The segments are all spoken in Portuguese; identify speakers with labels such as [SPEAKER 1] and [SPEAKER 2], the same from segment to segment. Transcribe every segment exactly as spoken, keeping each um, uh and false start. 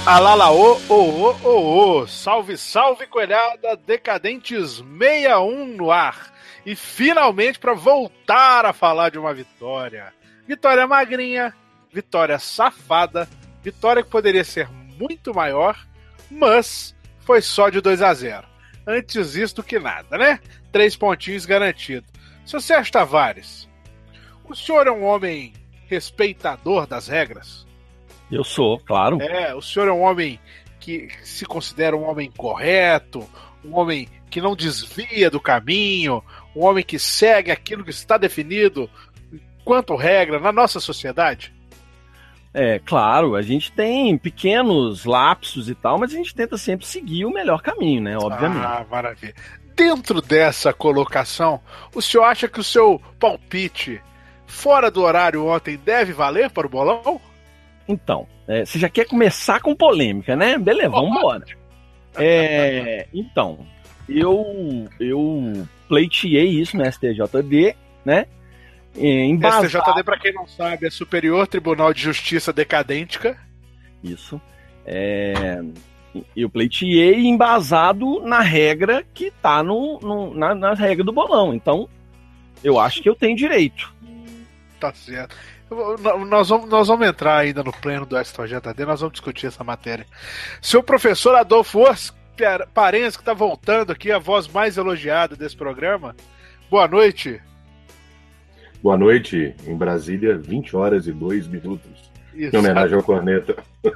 [SPEAKER 1] Alalaô, ô, ô, ô, ô, salve, salve, coelhada, Decadentes sessenta e um no ar. E finalmente para voltar a falar de uma vitória. Vitória magrinha, vitória safada, vitória que poderia ser muito maior, mas foi só de dois a zero. Antes isso do que nada, né? Três pontinhos garantidos. Seu Sérgio Tavares, o senhor é um homem respeitador das regras?
[SPEAKER 2] Eu sou, claro.
[SPEAKER 1] É, o senhor é um homem que se considera um homem correto, um homem que não desvia do caminho, um homem que segue aquilo que está definido quanto regra na nossa sociedade?
[SPEAKER 2] É, claro, a gente tem pequenos lapsos e tal, mas a gente tenta sempre seguir o melhor caminho, né? Obviamente.
[SPEAKER 1] Ah, maravilha. Dentro dessa colocação, o senhor acha que o seu palpite fora do horário ontem deve valer para o bolão?
[SPEAKER 2] Então, é, você já quer começar com polêmica, né? Beleza, vamos embora. É, então, eu, eu pleiteei isso no S T J D, né? Embasado...
[SPEAKER 1] S T J D, para quem não sabe, é Superior Tribunal de Justiça Decadêntica.
[SPEAKER 2] Isso. É, eu pleiteei embasado na regra que tá no, no, na, na regra do bolão. Então, eu acho que eu tenho direito.
[SPEAKER 1] Tá certo. Nós vamos, nós vamos entrar ainda no pleno do S T J D, nós vamos discutir essa matéria. Seu professor Adolfo Parense, que está voltando aqui, a voz mais elogiada desse programa. Boa noite.
[SPEAKER 3] Boa noite. Em Brasília, vinte horas e dois minutos. Exato. Em homenagem ao Corneta.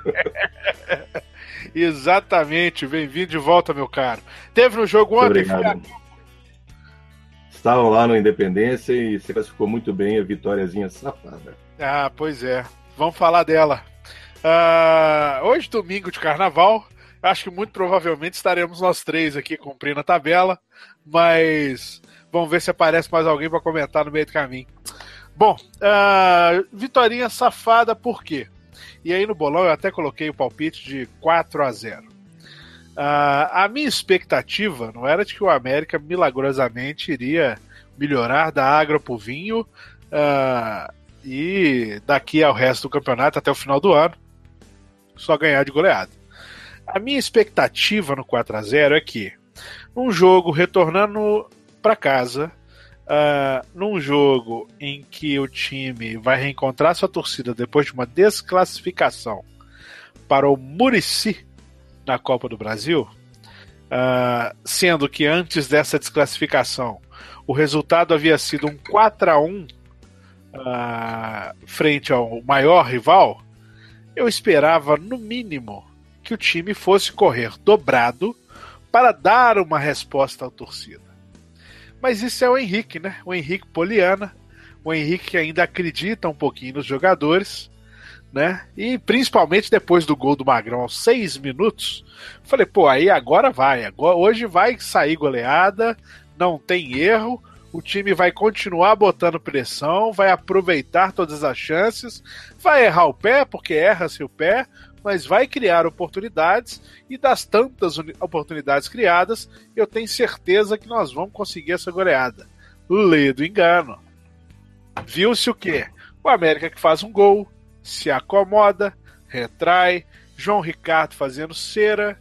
[SPEAKER 1] Exatamente. Bem-vindo de volta, meu caro. Teve no jogo ontem?
[SPEAKER 3] Obrigado. Estavam lá no Independência e você classificou muito bem a vitóriazinha safada.
[SPEAKER 1] Ah, pois é. Vamos falar dela. Uh, hoje, domingo de carnaval, acho que muito provavelmente estaremos nós três aqui cumprindo a tabela, mas vamos ver se aparece mais alguém para comentar no meio do caminho. Bom, uh, vitória safada por quê? E aí no bolão eu até coloquei o palpite de quatro a zero. Uh, a minha expectativa não era de que o América milagrosamente iria melhorar da água pro vinho uh, e daqui ao resto do campeonato até o final do ano só ganhar de goleada. A minha expectativa no quatro a zero é que num jogo retornando para casa, uh, num jogo em que o time vai reencontrar sua torcida depois de uma desclassificação para o Muricy na Copa do Brasil, uh, sendo que antes dessa desclassificação o resultado havia sido um quatro a um uh, frente ao maior rival, eu esperava no mínimo que o time fosse correr dobrado para dar uma resposta à torcida. Mas isso é o Henrique, né? O Henrique Poliana, o Henrique que ainda acredita um pouquinho nos jogadores, né? E principalmente depois do gol do Magrão aos seis minutos, falei, pô, aí agora vai, agora, hoje vai sair goleada, não tem erro, o time vai continuar botando pressão, vai aproveitar todas as chances, vai errar o pé, porque erra-se o pé, mas vai criar oportunidades, e das tantas oportunidades criadas, eu tenho certeza que nós vamos conseguir essa goleada. Lê do engano. Viu-se o quê? O América que faz um gol, se acomoda, retrai, João Ricardo fazendo cera,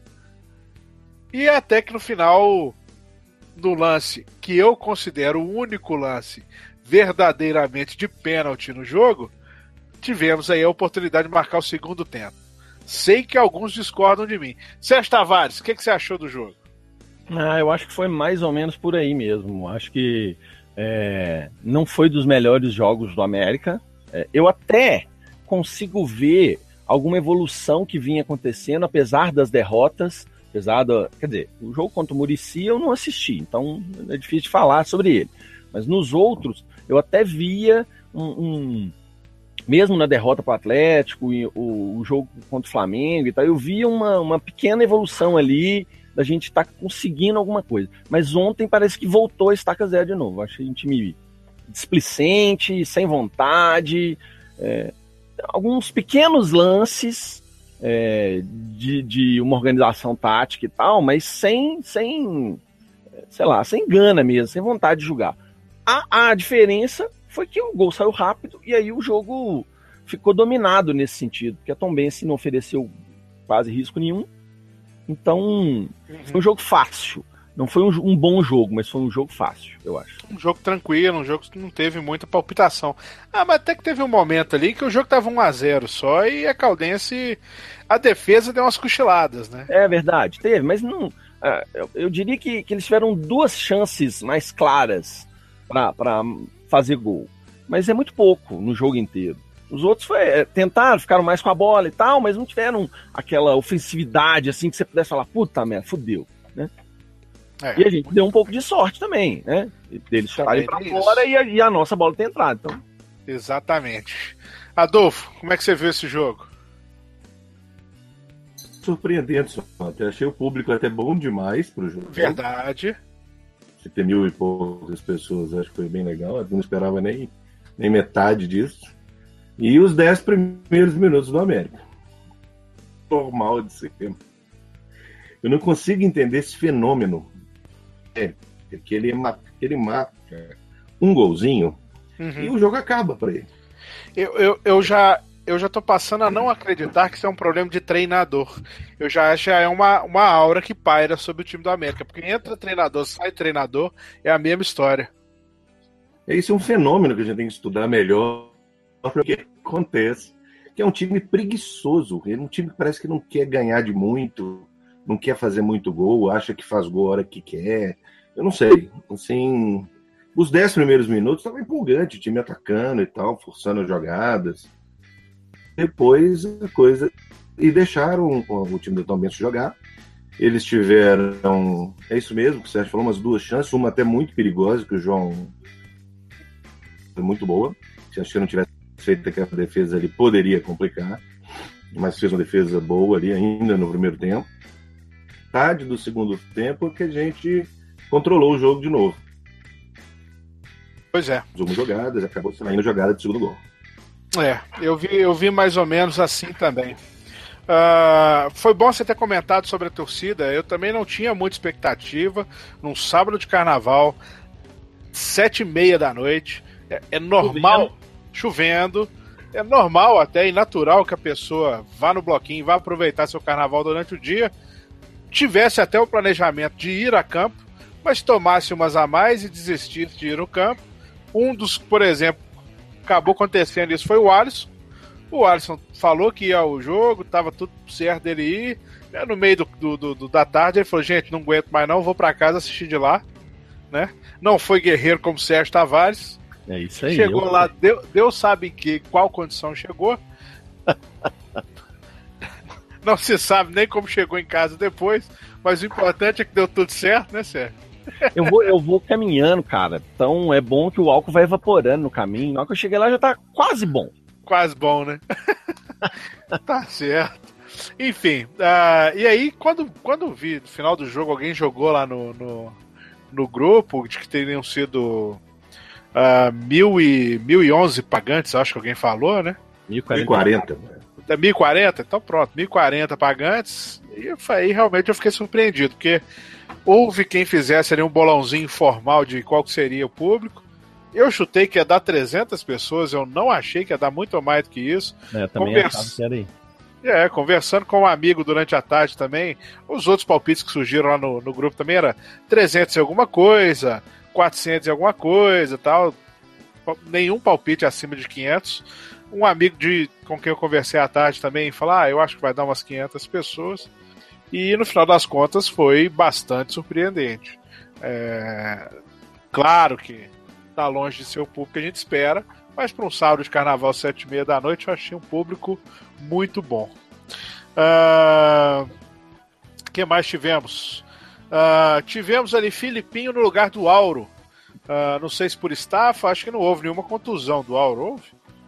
[SPEAKER 1] e até que no final, no lance que eu considero o único lance verdadeiramente de pênalti no jogo, tivemos aí a oportunidade de marcar o segundo tempo. Sei que alguns discordam de mim. Sérgio Tavares, o que, que você achou do jogo?
[SPEAKER 2] Ah, eu acho que foi mais ou menos por aí mesmo. Acho que é, não foi dos melhores jogos do América. É, eu até consigo ver alguma evolução que vinha acontecendo, apesar das derrotas, apesar da... Quer dizer, o jogo contra o Muricy eu não assisti, então é difícil de falar sobre ele. Mas nos outros, eu até via um... um mesmo na derrota para o Atlético, e o, o jogo contra o Flamengo e tal, eu via uma, uma pequena evolução ali, da gente estar tá conseguindo alguma coisa. Mas ontem parece que voltou a estaca zero de novo. Achei um time displicente, sem vontade, é, alguns pequenos lances é, de, de uma organização tática e tal, mas sem, sem, sei lá, sem gana mesmo, sem vontade de jogar. A, a diferença foi que o gol saiu rápido e aí o jogo ficou dominado nesse sentido, porque a Tombense não ofereceu quase risco nenhum. Então, uhum. foi um jogo fácil. Não foi um, um bom jogo, mas foi um jogo fácil, eu acho.
[SPEAKER 1] Um jogo tranquilo, um jogo que não teve muita palpitação. Ah, mas até que teve um momento ali que o jogo tava um a zero só e a Caldense, a defesa deu umas cochiladas, né?
[SPEAKER 2] É verdade, teve, mas não... Eu, eu diria que, que eles tiveram duas chances mais claras para fazer gol. Mas é muito pouco no jogo inteiro. Os outros foi, tentaram, ficaram mais com a bola e tal, mas não tiveram aquela ofensividade assim que você pudesse falar, puta merda, fudeu, né? É. E a gente deu um pouco de sorte também, né? Deles ficarem pra fora e a, e a nossa bola ter entrado. Então.
[SPEAKER 1] Exatamente. Adolfo, como é que você viu esse jogo?
[SPEAKER 3] Surpreendente, só. Até achei o público até bom demais pro jogo.
[SPEAKER 1] Verdade.
[SPEAKER 3] Se ter mil e poucas pessoas, acho que foi bem legal. Eu não esperava nem, nem metade disso. E os dez primeiros minutos do América. Normal de ser. Eu não consigo entender esse fenômeno. É, que ele, ele marca um golzinho uhum. e o jogo acaba para ele.
[SPEAKER 1] Eu, eu, eu, já, eu já tô passando a não acreditar que isso é um problema de treinador. Eu já acho que é uma, uma aura que paira sobre o time do América. Porque entra treinador, sai treinador, é a mesma história.
[SPEAKER 3] Esse é um fenômeno que a gente tem que estudar melhor para o que acontece. Que é um time preguiçoso. É um time que parece que não quer ganhar de muito, não quer fazer muito gol, acha que faz gol a hora que quer. Eu não sei. Assim, os dez primeiros minutos estavam empolgantes, o time atacando e tal, forçando as jogadas. Depois a coisa... E deixaram o time do Tom Benz jogar. Eles tiveram... É isso mesmo que o Sérgio falou, umas duas chances, uma até muito perigosa, que o João... Foi muito boa. Se acho que não tivesse feito aquela defesa ali, poderia complicar. Mas fez uma defesa boa ali ainda no primeiro tempo. Metade do segundo tempo que a gente controlou o jogo de novo.
[SPEAKER 1] Pois é.
[SPEAKER 3] Usamos jogadas, acabou saindo jogada de segundo gol.
[SPEAKER 1] É, eu vi, eu vi mais ou menos assim também. Uh, foi bom você ter comentado sobre a torcida. Eu também não tinha muita expectativa. Num sábado de carnaval, sete e meia da noite. É, é normal, chovendo. chovendo. É normal até e natural que a pessoa vá no bloquinho, vá aproveitar seu carnaval durante o dia. Tivesse até o planejamento de ir a campo, mas tomasse umas a mais e desistisse de ir no campo. Um dos, por exemplo, acabou acontecendo isso, foi o Alisson. O Alisson falou que ia ao jogo, estava tudo certo dele ir. No meio do, do, do, da tarde ele falou, gente, não aguento mais não, vou para casa assistir de lá. Né? Não foi guerreiro como o Sérgio Tavares.
[SPEAKER 2] É isso aí.
[SPEAKER 1] Chegou
[SPEAKER 2] eu...
[SPEAKER 1] lá, Deus, Deus sabe que, qual condição chegou. Não se sabe nem como chegou em casa depois, mas o importante é que deu tudo certo, né, Sérgio?
[SPEAKER 2] Eu vou, eu vou caminhando, cara. Então é bom que o álcool vai evaporando no caminho. Na hora que eu cheguei lá já tá quase bom.
[SPEAKER 1] Quase bom, né? Tá certo. Enfim, uh, e aí, quando, quando vi no final do jogo, alguém jogou lá no, no, no grupo de que teriam sido uh, mil e, mil e onze pagantes, acho que alguém falou, né?
[SPEAKER 3] mil e quarenta.
[SPEAKER 1] mil e quarenta? Então pronto, mil e quarenta pagantes. E aí realmente eu fiquei surpreendido, porque houve quem fizesse ali um bolãozinho informal de qual que seria o público. Eu chutei que ia dar trezentas pessoas, eu não achei que ia dar muito mais do que isso.
[SPEAKER 2] É, também Convers... achava que era aí.
[SPEAKER 1] É, conversando com um amigo durante a tarde também, os outros palpites que surgiram lá no, no grupo também era trezentos e alguma coisa, quatrocentos e alguma coisa, tal. Nenhum palpite acima de quinhentos. Um amigo de, com quem eu conversei à tarde também falou, ah, eu acho que vai dar umas quinhentas pessoas. E no final das contas foi bastante surpreendente. É... Claro que está longe de ser o público que a gente espera, mas para um sábado de carnaval, sete e meia da noite, eu achei um público muito bom. O uh... que mais tivemos? Uh... Tivemos ali Filipinho no lugar do Auro. Uh... Não sei se por estafa, acho que não houve nenhuma contusão do Auro, houve?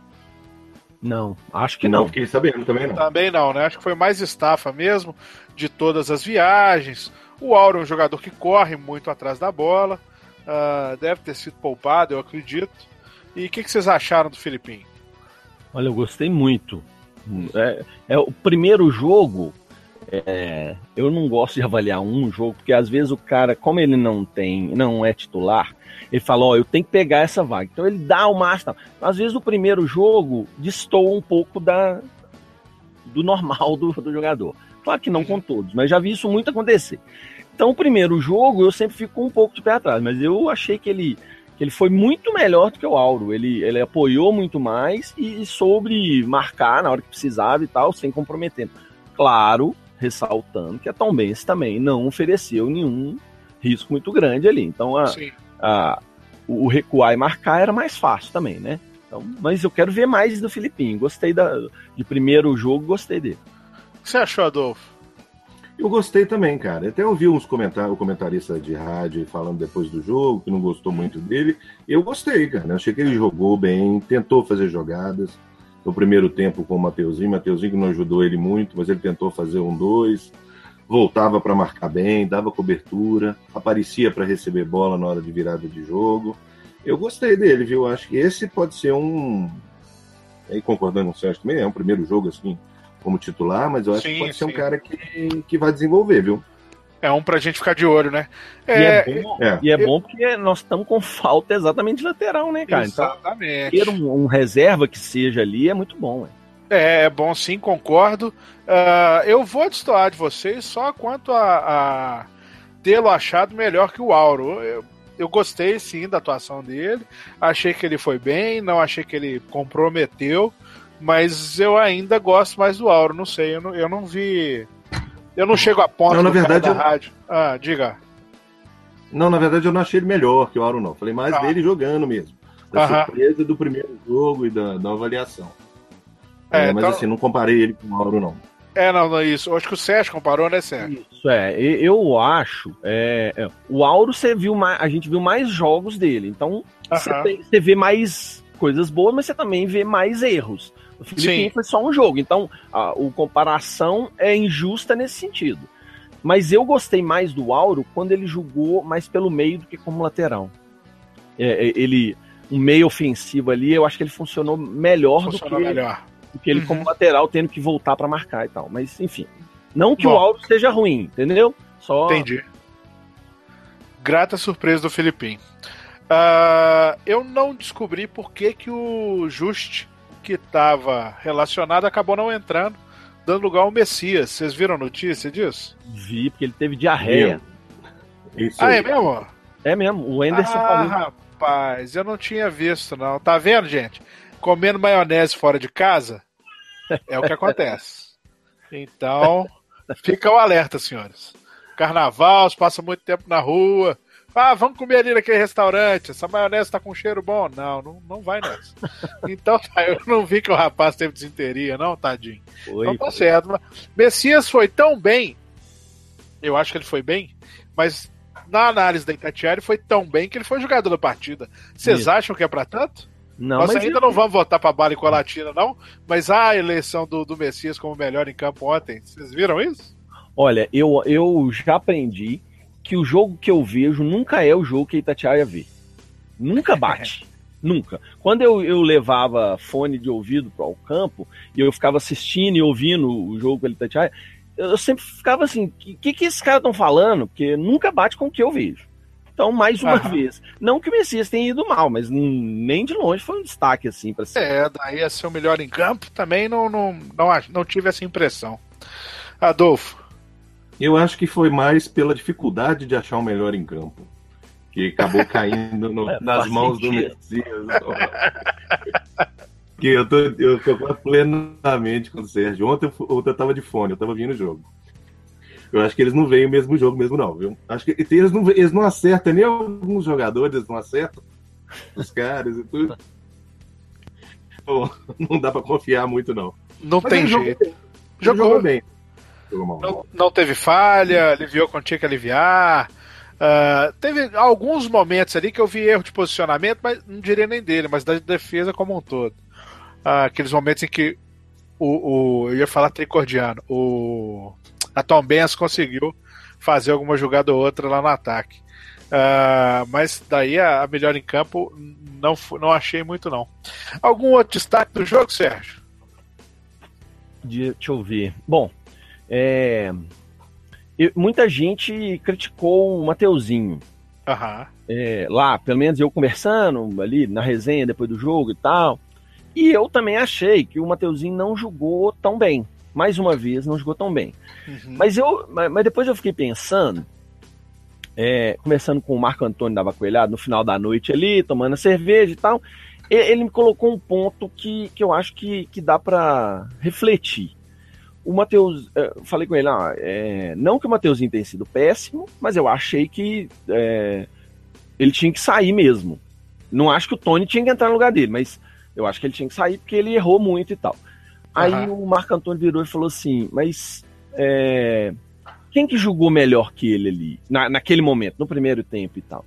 [SPEAKER 2] Não, acho que não. Não,
[SPEAKER 3] fiquei sabendo também não.
[SPEAKER 1] Também não, né? Acho que foi mais estafa mesmo, de todas as viagens. O Auro é um jogador que corre muito atrás da bola. Uh, deve ter sido poupado, eu acredito. E o que, que vocês acharam do Filipinho?
[SPEAKER 2] Olha, eu gostei muito. É, é o primeiro jogo. É, eu não gosto de avaliar um jogo, porque às vezes o cara, como ele não tem, não é titular, ele fala, ó, eu tenho que pegar essa vaga. Então ele dá o máximo. Às vezes o primeiro jogo destoa um pouco da, do normal do, do jogador. Claro que não com todos, mas já vi isso muito acontecer. Então, o primeiro jogo eu sempre fico com um pouco de pé atrás, mas eu achei que ele, que ele foi muito melhor do que o Auro. Ele, ele apoiou muito mais e, e soube marcar na hora que precisava e tal, sem comprometer. Claro, ressaltando que a Tombense também não ofereceu nenhum risco muito grande ali. Então, a, a, o recuar e marcar era mais fácil também, né? Então, mas eu quero ver mais do Filipinho. Gostei da, de primeiro jogo, gostei dele.
[SPEAKER 1] O que você achou, Adolfo?
[SPEAKER 3] Eu gostei também, cara. Até ouvi uns comentários, o comentarista de rádio falando depois do jogo, que não gostou muito dele. Eu gostei, cara. Eu achei que ele jogou bem, tentou fazer jogadas. No primeiro tempo com o Mateuzinho, Mateuzinho que não ajudou ele muito, mas ele tentou fazer um dois, voltava para marcar bem, dava cobertura, aparecia para receber bola na hora de virada de jogo. Eu gostei dele, viu? Acho que esse pode ser um... Aí, concordando com o Sérgio também, é um primeiro jogo assim, como titular, mas eu acho sim, que pode sim. ser um cara que, que vai desenvolver, viu?
[SPEAKER 1] É um pra gente ficar de olho, né?
[SPEAKER 2] É, e é, bom, é. E é bom porque nós estamos com falta exatamente de lateral, né, cara?
[SPEAKER 1] Exatamente.
[SPEAKER 2] Então, ter um, um reserva que seja ali é muito bom, né?
[SPEAKER 1] É, é bom sim, concordo. Uh, eu vou destoar de vocês só quanto a, a tê-lo achado melhor que o Auro. Eu, eu gostei sim da atuação dele, achei que ele foi bem, não achei que ele comprometeu, mas eu ainda gosto mais do Auro, não sei, eu não, eu não vi... Eu não chego a ponto
[SPEAKER 3] não, na
[SPEAKER 1] do
[SPEAKER 3] verdade,
[SPEAKER 1] cara da
[SPEAKER 3] eu...
[SPEAKER 1] rádio. Ah, diga.
[SPEAKER 3] Não, na verdade eu não achei ele melhor que o Auro, não. Falei mais ah. dele jogando mesmo. Da Aham. surpresa do primeiro jogo e da, da avaliação. É, é, mas então... assim, não comparei ele com o Auro, não.
[SPEAKER 1] É, não, não é isso. Eu acho que o Sérgio comparou, né, Sérgio?
[SPEAKER 2] Isso, é. Eu acho... É, é, o Auro, você viu mais, a gente viu mais jogos dele. Então, você, tem, você vê mais coisas boas, mas você também vê mais erros. O Filipinho foi só um jogo, então a, a comparação é injusta nesse sentido. Mas eu gostei mais do Auro quando ele jogou mais pelo meio do que como lateral. É, ele, um meio ofensivo ali, eu acho que ele funcionou melhor, funcionou do, que, melhor. do que ele uhum. como lateral, tendo que voltar para marcar e tal. Mas, enfim, não que Bom, o Auro seja ruim, entendeu? Só...
[SPEAKER 1] Entendi. Grata surpresa do Filipinho. Uh, eu não descobri por que, que o Just... que estava relacionado, acabou não entrando, dando lugar ao Messias. Vocês viram a notícia disso?
[SPEAKER 2] Vi, porque ele teve diarreia.
[SPEAKER 1] Isso ah, é mesmo?
[SPEAKER 2] É mesmo, o Anderson
[SPEAKER 1] ah, falou. Rapaz, eu não tinha visto, não. Tá vendo, gente? Comendo maionese fora de casa é o que acontece. Então, fica o alerta, senhores. Carnaval, você passa muito tempo na rua. Ah, vamos comer ali naquele restaurante, essa maionese tá com cheiro bom. Não, não, não vai nessa. Então tá, eu não vi que o rapaz teve desinteria, não, tadinho. Foi, então tá foi. certo. Mas Messias foi tão bem, eu acho que ele foi bem, mas na análise da Itatiaia foi tão bem que ele foi jogador da partida. Vocês Isso. acham que é pra tanto?
[SPEAKER 2] Não,
[SPEAKER 1] Nós
[SPEAKER 2] mas
[SPEAKER 1] ainda eu... não vamos votar pra bala e colatina, não, mas a eleição do, do Messias como melhor em campo ontem, vocês viram isso?
[SPEAKER 2] Olha, eu, eu já aprendi que o jogo que eu vejo nunca é o jogo que a Itatiaia vê. Nunca bate. Nunca. Quando eu, eu levava fone de ouvido para o campo e eu ficava assistindo e ouvindo o jogo pela Itatiaia, eu sempre ficava assim, o que, que, que esses caras estão falando? Porque nunca bate com o que eu vejo. Então, mais uma Aham. vez. Não que o Messias tenha ido mal, mas nem de longe foi um destaque assim para ser.
[SPEAKER 1] É, daí a ser o melhor em campo também não, não, não, não tive essa impressão. Adolfo.
[SPEAKER 3] Eu acho que foi mais pela dificuldade de achar o melhor em campo, que acabou caindo no, é, nas mãos sentido. do Messias. Que eu tô, eu tô plenamente com o Sérgio. Ontem, ontem eu tava de fone, eu tava vindo o jogo. Eu acho que eles não veem o mesmo jogo mesmo, não, viu? Acho que eles não, eles não acertam, nem alguns jogadores eles não acertam. Os caras e tudo. Então, não dá pra confiar muito, não.
[SPEAKER 1] Não Mas tem jeito.
[SPEAKER 3] Jogou, jogou bem.
[SPEAKER 1] Não, não teve falha, aliviou quando tinha que aliviar. Uh, teve alguns momentos ali que eu vi erro de posicionamento, mas não diria nem dele, mas da defesa como um todo. Uh, aqueles momentos em que o, o eu ia falar tricordiano, o a Tombense conseguiu fazer alguma jogada ou outra lá no ataque. Uh, mas daí a, a melhor em campo não, não achei muito, não. Algum outro destaque do jogo, Sérgio?
[SPEAKER 2] Deixa eu ver. Bom, É, eu, muita gente criticou o Mateuzinho.
[SPEAKER 1] Uhum.
[SPEAKER 2] É, lá, pelo menos eu conversando ali na resenha depois do jogo e tal. E eu também achei que o Mateuzinho não jogou tão bem. mais uma vez, não jogou tão bem.
[SPEAKER 1] Uhum.
[SPEAKER 2] Mas, eu, mas, mas depois eu fiquei pensando, é, conversando com o Marco Antônio da Bacoelhada, no final da noite ali, tomando a cerveja e tal, ele, ele me colocou um ponto que, que eu acho que, que dá para refletir. O Matheus, eu falei com ele, ah, é, não que o Mateuzinho tenha sido péssimo, mas eu achei que é, ele tinha que sair mesmo. Não acho que o Tony tinha que entrar no lugar dele, mas eu acho que ele tinha que sair porque ele errou muito e tal. Aí uhum. o Marco Antônio virou e falou assim, mas é, quem que jogou melhor que ele ali, na, naquele momento, no primeiro tempo e tal?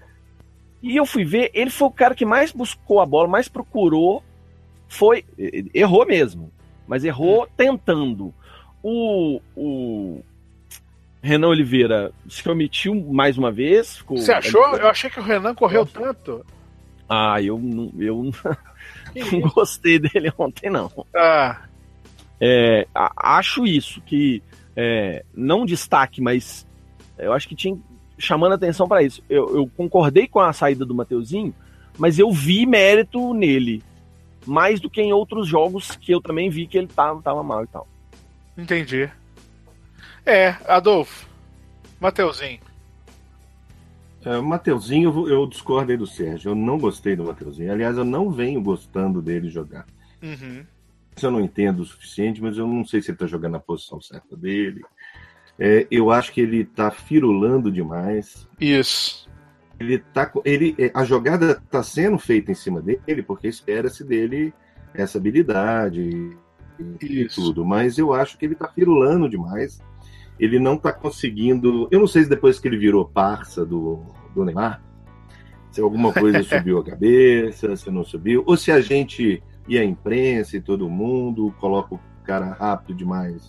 [SPEAKER 2] E eu fui ver, ele foi o cara que mais buscou a bola, mais procurou, foi, errou mesmo, mas errou hum. tentando. O, o Renan Oliveira se omitiu mais uma vez. Ficou,
[SPEAKER 1] Você achou? Eu achei que o Renan correu eu... tanto.
[SPEAKER 2] Ah, eu não, eu não gostei dele ontem, não.
[SPEAKER 1] Ah.
[SPEAKER 2] É, acho isso, que é, não destaque, mas eu acho que tinha chamando atenção para isso. Eu, eu concordei com a saída do Mateuzinho, mas eu vi mérito nele, mais do que em outros jogos que eu também vi que ele tava, tava mal e tal.
[SPEAKER 1] Entendi. É, Adolfo, Mateuzinho.
[SPEAKER 3] É, o Mateuzinho, eu, eu discordo aí do Sérgio. Eu não gostei do Mateuzinho. Aliás, eu não venho gostando dele jogar.
[SPEAKER 1] Uhum.
[SPEAKER 3] Eu não entendo o suficiente, mas eu não sei se ele tá jogando na posição certa dele. É, eu acho que ele tá firulando demais.
[SPEAKER 1] Isso.
[SPEAKER 3] Ele tá, ele, a jogada tá sendo feita em cima dele, porque espera-se dele essa habilidade e, e tudo. Mas eu acho que ele tá firulando demais. Ele não tá conseguindo... Eu não sei se depois que ele virou parça do, do Neymar, se alguma coisa subiu a cabeça, se não subiu, ou se a gente e a imprensa e todo mundo coloca o cara rápido demais.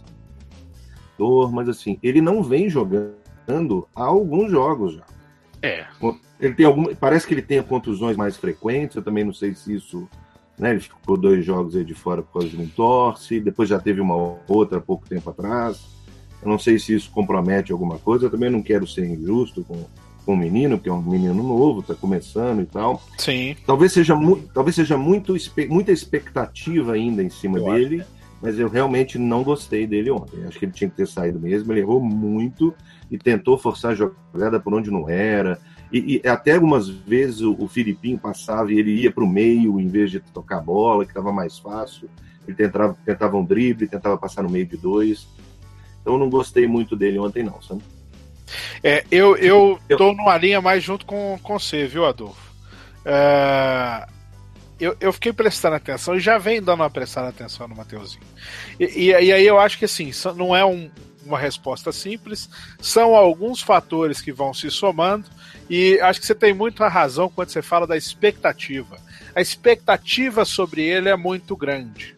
[SPEAKER 3] Mas assim, ele não vem jogando há alguns jogos já.
[SPEAKER 1] É.
[SPEAKER 3] Ele tem algum, parece que ele tem contusões mais frequentes, eu também não sei se isso... Né, ele ficou dois jogos aí de fora por causa de um torce, depois já teve uma outra há pouco tempo atrás. Eu não sei se isso compromete alguma coisa, eu também não quero ser injusto com, com o menino, porque é um menino novo, está começando e tal.
[SPEAKER 1] Sim.
[SPEAKER 3] Talvez seja, mu- talvez seja muito, muita expectativa ainda em cima eu dele, acho. Mas eu realmente não gostei dele ontem. Acho que ele tinha que ter saído mesmo, ele errou muito e tentou forçar a jogada por onde não era. E, e até algumas vezes o, o Filipinho passava e ele ia para o meio em vez de tocar a bola, que estava mais fácil. Ele tentava, tentava um drible, tentava passar no meio de dois. Então eu não gostei muito dele ontem, não, sabe?
[SPEAKER 1] É, eu, eu, eu tô numa linha mais junto com, com você, viu, Adolfo? É, eu, eu fiquei prestando atenção e já venho dando uma prestada atenção no Mateuzinho. E, e, e aí eu acho que assim, não é um, uma resposta simples, são alguns fatores que vão se somando e acho que você tem muita razão quando você fala da expectativa. A expectativa sobre ele é muito grande.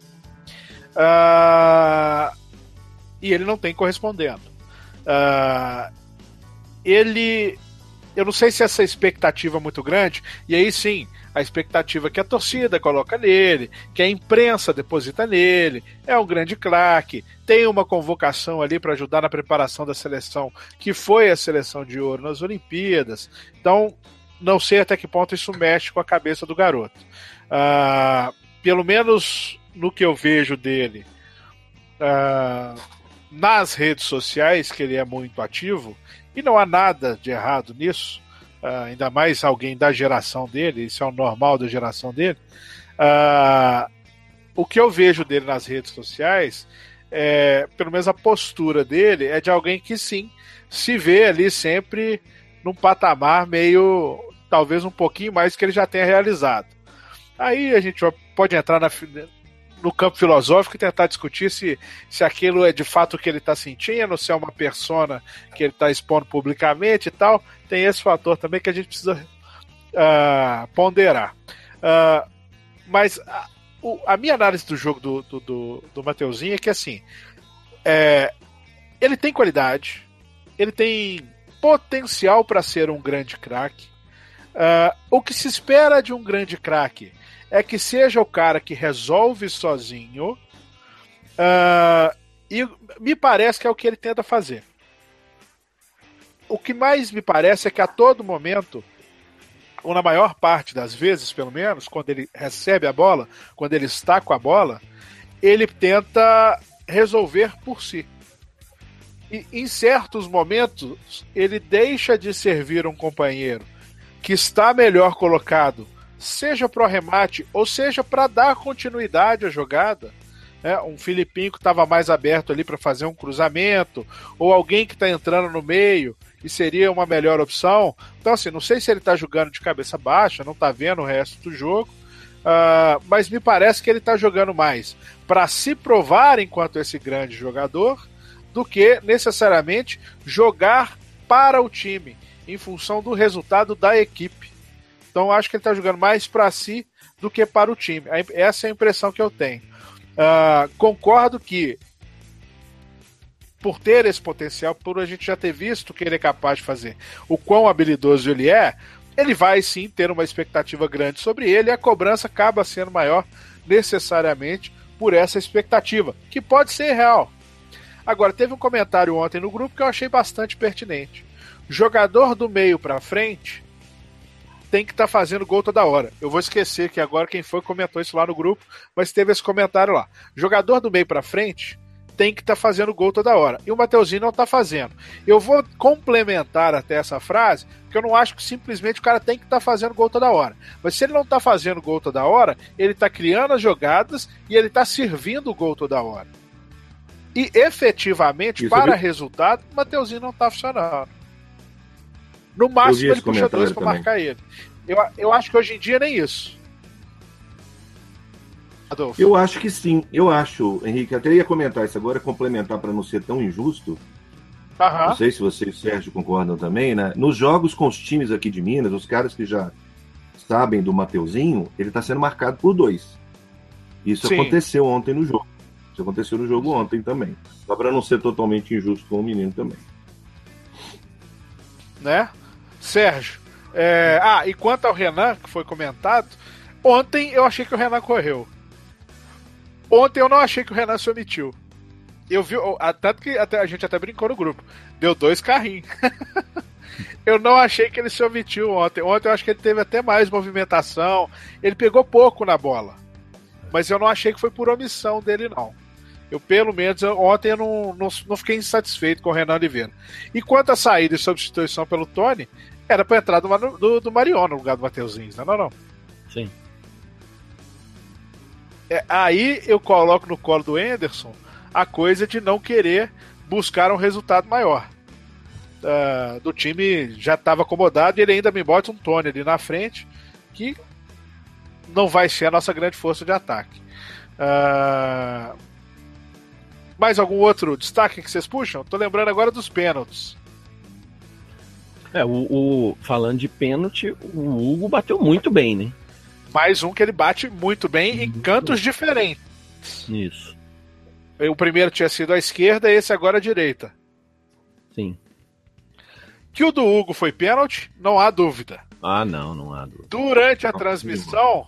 [SPEAKER 1] Uh, e ele não tem correspondendo. Uh, ele... Eu não sei se essa expectativa é muito grande, e aí sim, a expectativa que a torcida coloca nele, que a imprensa deposita nele, é um grande craque, tem uma convocação ali para ajudar na preparação da seleção, que foi a seleção de ouro nas Olimpíadas. Então, não sei até que ponto isso mexe com a cabeça do garoto. Uh, pelo menos no que eu vejo dele, uh, nas redes sociais, que ele é muito ativo, e não há nada de errado nisso, uh, ainda mais alguém da geração dele, isso é o normal da geração dele. Uh, o que eu vejo dele nas redes sociais, é, pelo menos a postura dele, é de alguém que sim, se vê ali sempre num patamar meio, talvez um pouquinho mais que ele já tenha realizado. Aí a gente pode entrar na... no campo filosófico e tentar discutir se, se aquilo é de fato o que ele está sentindo, se é uma persona que ele está expondo publicamente e tal. Tem esse fator também que a gente precisa uh, ponderar. Uh, mas a, o, a minha análise do jogo do, do, do, do Mateuzinho é que assim, é, ele tem qualidade, ele tem potencial para ser um grande craque. Uh, o que se espera de um grande craque é que seja o cara que resolve sozinho, uh, e me parece que é o que ele tenta fazer. O que mais me parece é que a todo momento, ou na maior parte das vezes, pelo menos, quando ele recebe a bola, quando ele está com a bola, ele tenta resolver por si. E em certos momentos, ele deixa de servir um companheiro que está melhor colocado, seja para o arremate ou seja para dar continuidade à jogada. É, um Filipinho que estava mais aberto ali para fazer um cruzamento, ou alguém que está entrando no meio e seria uma melhor opção. Então, assim, não sei se ele está jogando de cabeça baixa, não está vendo o resto do jogo, uh, mas me parece que ele está jogando mais para se provar enquanto esse grande jogador do que necessariamente jogar para o time, em função do resultado da equipe. Então, acho que ele está jogando mais para si do que para o time. Essa é a impressão que eu tenho. Uh, concordo que, por ter esse potencial, por a gente já ter visto o que ele é capaz de fazer, o quão habilidoso ele é, ele vai sim ter uma expectativa grande sobre ele, e a cobrança acaba sendo maior necessariamente por essa expectativa, que pode ser real. Agora, teve um comentário ontem no grupo que eu achei bastante pertinente. Jogador do meio para frente tem que estar tá fazendo gol toda hora. Eu vou esquecer que agora quem foi comentou isso lá no grupo, mas teve esse comentário lá. Jogador do meio pra frente tem que estar tá fazendo gol toda hora. E o Mateuzinho não está fazendo. Eu vou complementar até essa frase, porque eu não acho que simplesmente o cara tem que estar tá fazendo gol toda hora. Mas se ele não está fazendo gol toda hora, ele está criando as jogadas e ele está servindo o gol toda hora. E efetivamente, isso, para viu? Resultado, o Mateuzinho não está funcionando. No máximo ele puxa dois para marcar ele. Eu, eu acho que hoje em dia nem isso. Adolfo.
[SPEAKER 3] Eu acho que sim. Eu acho, Henrique, até ia comentar isso agora, complementar para não ser tão injusto.
[SPEAKER 1] Aham.
[SPEAKER 3] Não sei se você e o Sérgio concordam também, né? Nos jogos com os times aqui de Minas, os caras que já sabem do Mateuzinho, ele está sendo marcado por dois. Isso sim. Aconteceu ontem no jogo. Isso aconteceu no jogo ontem também. Só para não ser totalmente injusto com o menino também.
[SPEAKER 1] Né? Sérgio, é... ah, e quanto ao Renan, que foi comentado, ontem eu achei que o Renan correu. Ontem eu não achei que o Renan se omitiu. Eu vi, tanto que até, a gente até brincou no grupo, deu dois carrinhos. Eu não achei que ele se omitiu ontem. Ontem eu acho que ele teve até mais movimentação, ele pegou pouco na bola, mas eu não achei que foi por omissão dele, não. Eu, pelo menos, eu, ontem eu não, não, não fiquei insatisfeito com o Renan Oliveira. E quanto à saída e substituição pelo Tony, era para entrar do, do, do Marion no lugar do Mateuzinho, não é não?
[SPEAKER 2] Sim.
[SPEAKER 1] É, aí eu coloco no colo do Anderson a coisa de não querer buscar um resultado maior. Uh, do time já estava acomodado e ele ainda me bota um Tony ali na frente, que não vai ser a nossa grande força de ataque. Uh, Mais algum outro destaque que vocês puxam? Tô lembrando agora dos pênaltis.
[SPEAKER 2] É, o, o falando de pênalti, o Hugo bateu muito bem, né?
[SPEAKER 1] Mais um que ele bate muito bem muito em cantos bem. Diferentes.
[SPEAKER 2] Isso.
[SPEAKER 1] O primeiro tinha sido à esquerda, esse agora à direita.
[SPEAKER 2] Sim.
[SPEAKER 1] Que o do Hugo foi pênalti, não há dúvida.
[SPEAKER 2] Ah, não, não há dúvida.
[SPEAKER 1] Durante a transmissão,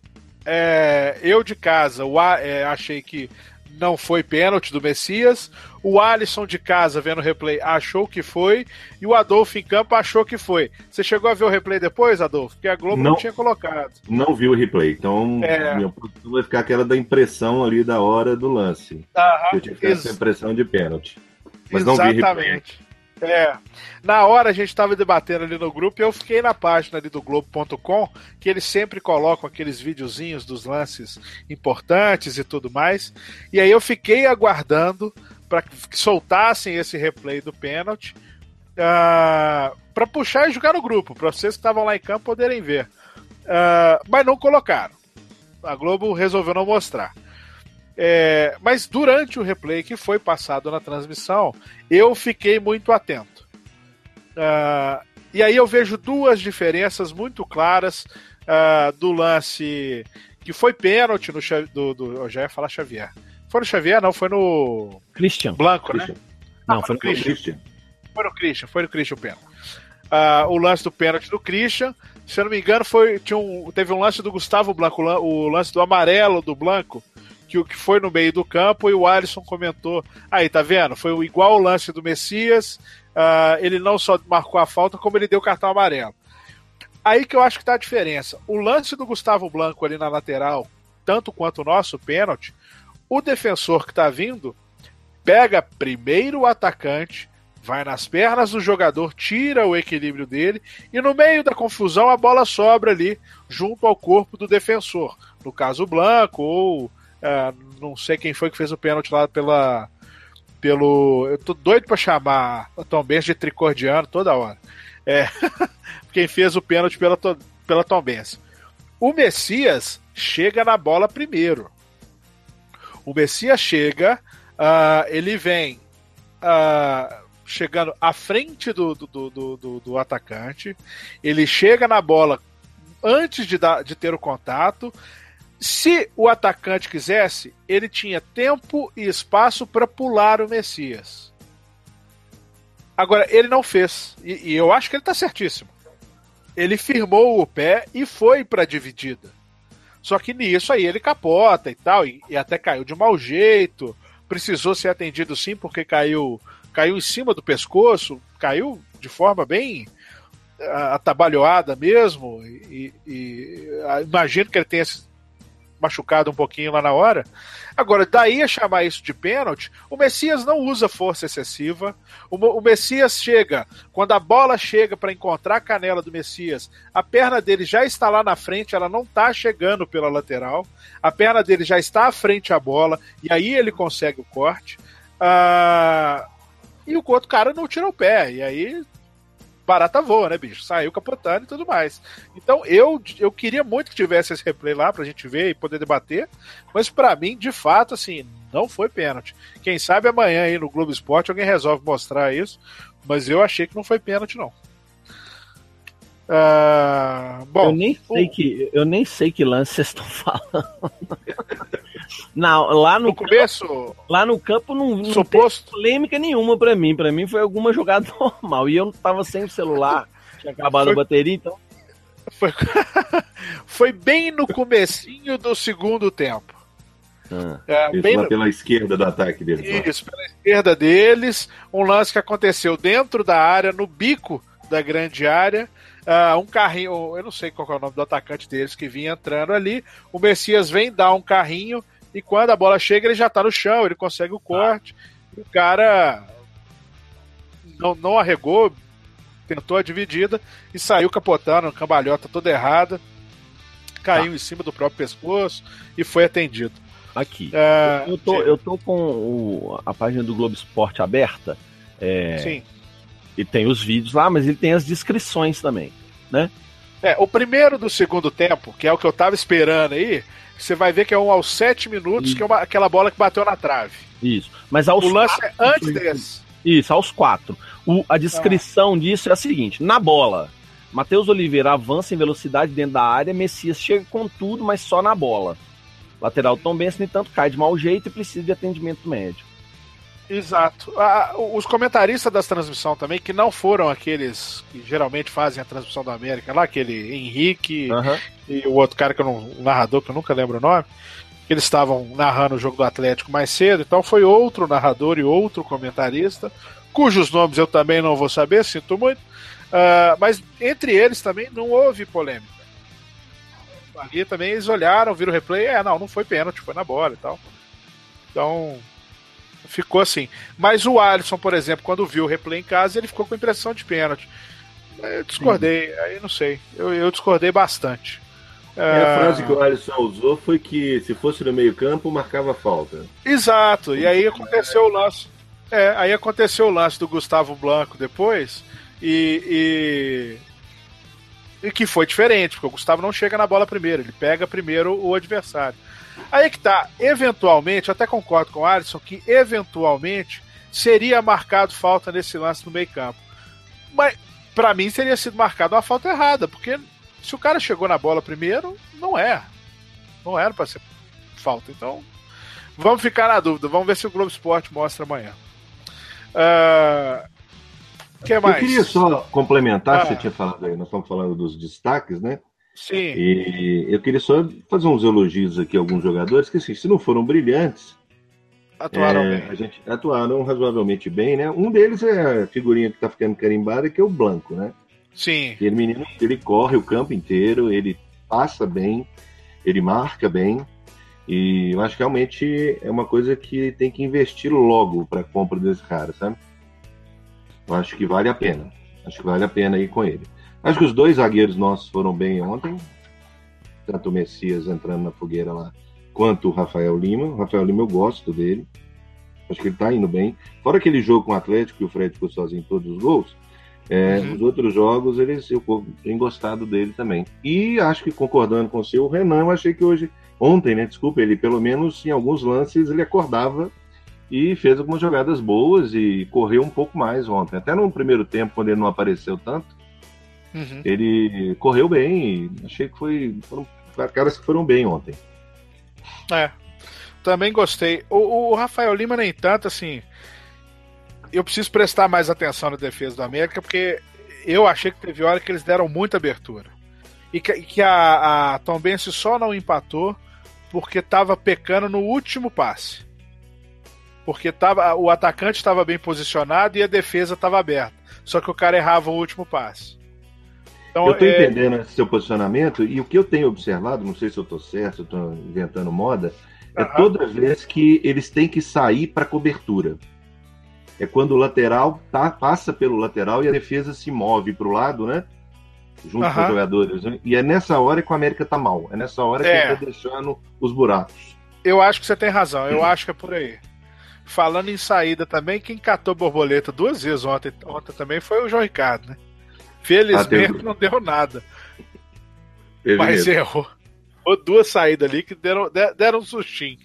[SPEAKER 1] é, eu de casa o, é, achei que não foi pênalti do Messias. O Alisson de casa, vendo o replay, achou que foi. E o Adolfo em campo achou que foi. Você chegou a ver o replay depois, Adolfo? Porque a Globo não, não tinha colocado.
[SPEAKER 3] Não viu o replay. Então, é... minha posição vai ficar aquela da impressão ali da hora do lance.
[SPEAKER 1] Aham,
[SPEAKER 3] eu tinha que ter ex... essa impressão de pênalti. Mas
[SPEAKER 1] exatamente.
[SPEAKER 3] Não vi replay.
[SPEAKER 1] É. Na hora a gente estava debatendo ali no grupo e eu fiquei na página ali do Globo ponto com, que eles sempre colocam aqueles videozinhos dos lances importantes e tudo mais. E aí eu fiquei aguardando para que soltassem esse replay do pênalti uh, para puxar e jogar no grupo, para vocês que estavam lá em campo poderem ver. Uh, mas não colocaram. A Globo resolveu não mostrar. É, mas durante o replay que foi passado na transmissão, eu fiquei muito atento. Uh, e aí eu vejo duas diferenças muito claras uh, do lance que foi pênalti no do, do, eu já ia falar Xavier. Foi no Xavier? Não, foi no
[SPEAKER 2] Christian.
[SPEAKER 1] Blanco,
[SPEAKER 2] Christian.
[SPEAKER 1] né?
[SPEAKER 2] Não,
[SPEAKER 1] ah,
[SPEAKER 2] foi no
[SPEAKER 1] Christian.
[SPEAKER 2] Christian.
[SPEAKER 1] Foi no Christian, foi no Christian o pênalti. Uh, o lance do pênalti do Christian, se eu não me engano, foi, tinha um, teve um lance do Gustavo Blanco, o lance do amarelo do Blanco, que o que foi no meio do campo, e o Alisson comentou, aí, tá vendo? Foi igual o lance do Messias, uh, ele não só marcou a falta, como ele deu o cartão amarelo. Aí que eu acho que tá a diferença. O lance do Gustavo Blanco ali na lateral, tanto quanto o nosso pênalti, o defensor que tá vindo pega primeiro o atacante, vai nas pernas do jogador, tira o equilíbrio dele, e no meio da confusão a bola sobra ali, junto ao corpo do defensor. No caso, o Blanco, ou uh, não sei quem foi que fez o pênalti lá pela... pelo... Eu tô doido pra chamar o Tombense de tricordiano toda hora. É, quem fez o pênalti pela, pela Tombense. O Messias chega na bola primeiro. O Messias chega, uh, ele vem... Uh, chegando à frente do, do, do, do, do atacante, ele chega na bola antes de, dar, de ter o contato. Se o atacante quisesse, ele tinha tempo e espaço para pular o Messias. Agora, ele não fez, e, e eu acho que ele está certíssimo. Ele firmou o pé e foi para a dividida. Só que nisso aí ele capota e tal, e, e até caiu de mau jeito, precisou ser atendido sim, porque caiu... caiu em cima do pescoço, caiu de forma bem uh, atabalhoada mesmo, e, e uh, imagino que ele tenha se machucado um pouquinho lá na hora. Agora, daí a chamar isso de pênalti, o Messias não usa força excessiva, o, o Messias chega, quando a bola chega para encontrar a canela do Messias, a perna dele já está lá na frente, ela não está chegando pela lateral, a perna dele já está à frente à bola, e aí ele consegue o corte. Ah... Uh... E o outro cara não tira o pé. E aí, barata voa, né, bicho? Saiu capotando e tudo mais. Então, eu, eu queria muito que tivesse esse replay lá pra gente ver e poder debater. Mas pra mim, de fato, assim, não foi pênalti. Quem sabe amanhã aí no Globo Esporte alguém resolve mostrar isso. Mas eu achei que não foi pênalti, não. Uh, bom,
[SPEAKER 2] eu nem sei
[SPEAKER 1] o...
[SPEAKER 2] que eu nem sei que lance vocês estão falando. Não, lá no,
[SPEAKER 1] no começo,
[SPEAKER 2] campo, lá no campo não, não
[SPEAKER 1] suposto...
[SPEAKER 2] tem polêmica nenhuma pra mim. Pra mim foi alguma jogada normal. E eu não tava sem o celular, tinha acabado foi... a bateria, então.
[SPEAKER 1] Foi... foi bem no comecinho do segundo tempo.
[SPEAKER 3] Ah, é, isso bem lá no... pela esquerda do ataque deles.
[SPEAKER 1] Isso, lá. Pela esquerda deles. Um lance que aconteceu dentro da área, no bico da grande área. Uh, um carrinho, eu não sei qual é o nome do atacante deles que vinha entrando ali. O Messias vem dar um carrinho e quando a bola chega ele já tá no chão, ele consegue o corte. Ah. O cara não, não arregou, tentou a dividida e saiu capotando, cambalhota toda errada, caiu ah. em cima do próprio pescoço e foi atendido.
[SPEAKER 2] Aqui, uh, eu, tô, eu tô com o, a página do Globo Esporte aberta. É...
[SPEAKER 1] Sim.
[SPEAKER 2] E tem os vídeos lá, mas ele tem as descrições também, né?
[SPEAKER 1] É, o primeiro do segundo tempo, que é o que eu tava esperando aí, você vai ver que é um aos sete minutos, isso. Que é uma, aquela bola que bateu na trave.
[SPEAKER 2] Isso. Mas aos
[SPEAKER 1] o lance
[SPEAKER 2] quatro,
[SPEAKER 1] é antes desse.
[SPEAKER 2] Isso, aos quatro. O, a descrição ah. disso é a seguinte: na bola, Matheus Oliveira avança em velocidade dentro da área, Messias chega com tudo, mas só na bola. Lateral Tombense, no entanto, cai de mau jeito e precisa de atendimento médico.
[SPEAKER 1] Exato. Ah, os comentaristas das transmissões também, que não foram aqueles que geralmente fazem a transmissão da América, lá aquele Henrique uhum. e o outro cara, que eu não, o narrador, que eu nunca lembro o nome, que eles estavam narrando o jogo do Atlético mais cedo, então foi outro narrador e outro comentarista, cujos nomes eu também não vou saber, sinto muito, uh, mas entre eles também não houve polêmica. Ali também eles olharam, viram o replay, é, não, não foi pênalti, foi na bola e tal. Então... ficou assim. Mas o Alisson, por exemplo, quando viu o replay em casa, ele ficou com impressão de pênalti. Eu discordei, Sim. aí não sei. Eu, eu discordei bastante.
[SPEAKER 3] É, a frase que o Alisson usou foi que se fosse no meio-campo, marcava falta.
[SPEAKER 1] Exato, e aí aconteceu o lance. É, aí aconteceu o lance do Gustavo Blanco depois, e, e, e que foi diferente, porque o Gustavo não chega na bola primeiro, ele pega primeiro o adversário. Aí que tá, eventualmente, eu até concordo com o Alisson, que eventualmente seria marcado falta nesse lance no meio campo. Mas, pra mim, teria sido marcado uma falta errada, porque se o cara chegou na bola primeiro, não é. Não era pra ser falta. Então, vamos ficar na dúvida. Vamos ver se o Globo Esporte mostra amanhã. Uh, que mais?
[SPEAKER 3] Eu queria só complementar, ah. que você tinha falado aí, nós estamos falando dos destaques, né?
[SPEAKER 1] Sim.
[SPEAKER 3] E eu queria só fazer uns elogios aqui a alguns jogadores que, assim, se não foram brilhantes,
[SPEAKER 1] atuaram
[SPEAKER 3] é,
[SPEAKER 1] bem.
[SPEAKER 3] A gente atuaram razoavelmente bem, né? Um deles é a figurinha que tá ficando carimbada, que é o Blanco, né?
[SPEAKER 1] Sim.
[SPEAKER 3] Aquele menino, ele corre o campo inteiro, ele passa bem, ele marca bem, E eu acho que realmente é uma coisa que tem que investir logo para a compra desse cara, sabe? Eu acho que vale a pena. Acho que vale a pena ir com ele. Acho que os dois zagueiros nossos foram bem ontem, tanto o Messias entrando na fogueira lá, quanto o Rafael Lima. O Rafael Lima eu gosto dele. Acho que ele tá indo bem. Fora aquele jogo com o Atlético, que o Fred ficou sozinho em todos os gols, é, uhum. Os outros jogos, eles, eu tenho gostado dele também. E acho que, concordando com o seu, o Renan, eu achei que hoje, ontem, né, desculpa, ele pelo menos em alguns lances ele acordava e fez algumas jogadas boas e correu um pouco mais ontem. Até no primeiro tempo, quando ele não apareceu tanto, uhum. ele correu bem e achei que foi, foram caras que foram bem ontem.
[SPEAKER 1] É. Também gostei. O, o Rafael Lima, nem tanto, assim. Eu preciso prestar mais atenção na defesa do América, porque eu achei que teve hora que eles deram muita abertura. E que, que a, a Tombense só não empatou porque estava pecando no último passe. Porque tava, o atacante estava bem posicionado e a defesa estava aberta. Só que o cara errava o último passe.
[SPEAKER 3] Então, eu estou é... entendendo esse seu posicionamento, e o que eu tenho observado, não sei se eu estou certo, se eu estou inventando moda, é uhum. toda vez que eles têm que sair para cobertura. É quando o lateral tá, passa pelo lateral e a defesa se move para o lado, né? Junto uhum. com os jogadores. E é nessa hora que o América tá mal. É nessa hora é. que ele tá deixando os buracos.
[SPEAKER 1] Eu acho que você tem razão. Eu uhum. acho que é por aí. Falando em saída também, quem catou borboleta duas vezes ontem, ontem também foi o João Ricardo, né? Felizmente ah, não deu nada. Teve mas mesmo. errou. Ou duas saídas ali que deram, deram um sustinho.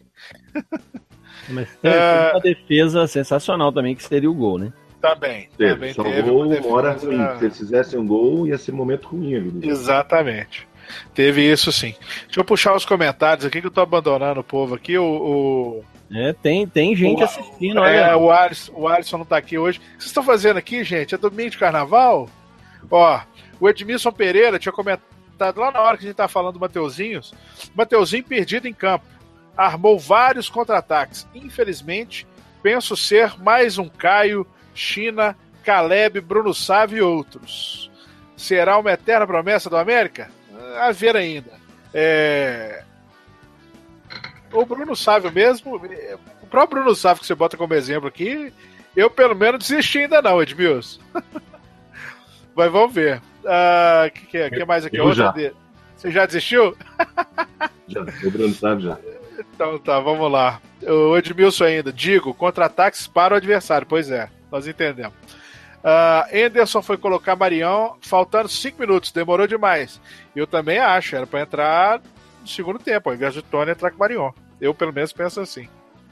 [SPEAKER 2] Mas tem é... uma defesa sensacional também, que seria o gol, né?
[SPEAKER 1] Também.
[SPEAKER 3] Teve.
[SPEAKER 1] também
[SPEAKER 3] Só
[SPEAKER 1] teve
[SPEAKER 3] gol, uma hora ruim. Se eles fizessem um gol, ia ser um momento ruim. Ali.
[SPEAKER 1] Exatamente. Teve isso sim. Deixa eu puxar os comentários aqui, que eu tô abandonando o povo aqui. O, o...
[SPEAKER 2] É, tem, tem gente o, assistindo. Olha.
[SPEAKER 1] É, o Alisson, o Alisson não tá aqui hoje. O que vocês estão fazendo aqui, gente? É domingo de carnaval? Ó, o Edmilson Pereira tinha comentado lá na hora que a gente tava falando do Mateuzinhos. Mateuzinho perdido em campo. Armou vários contra-ataques. Infelizmente, penso ser mais um Caio, China, Caleb, Bruno Sávio e outros. Será uma eterna promessa do América? A ver ainda. É... O Bruno Sávio mesmo, o próprio Bruno Sávio que você bota como exemplo aqui, eu pelo menos desisti ainda não, Edmilson. Mas vamos ver. O uh, que, que, é? que mais aqui?
[SPEAKER 3] Eu já.
[SPEAKER 1] Você já desistiu?
[SPEAKER 3] Já, o Bruno Sávio já.
[SPEAKER 1] Então tá, vamos lá. O Edmilson ainda. Digo, contra-ataques para o adversário. Pois é, nós entendemos. Uh, Anderson foi colocar Marião faltando cinco minutos. Demorou demais. Eu também acho. Era para entrar no segundo tempo, ao invés de Tony entrar com Marion. Eu pelo menos penso assim.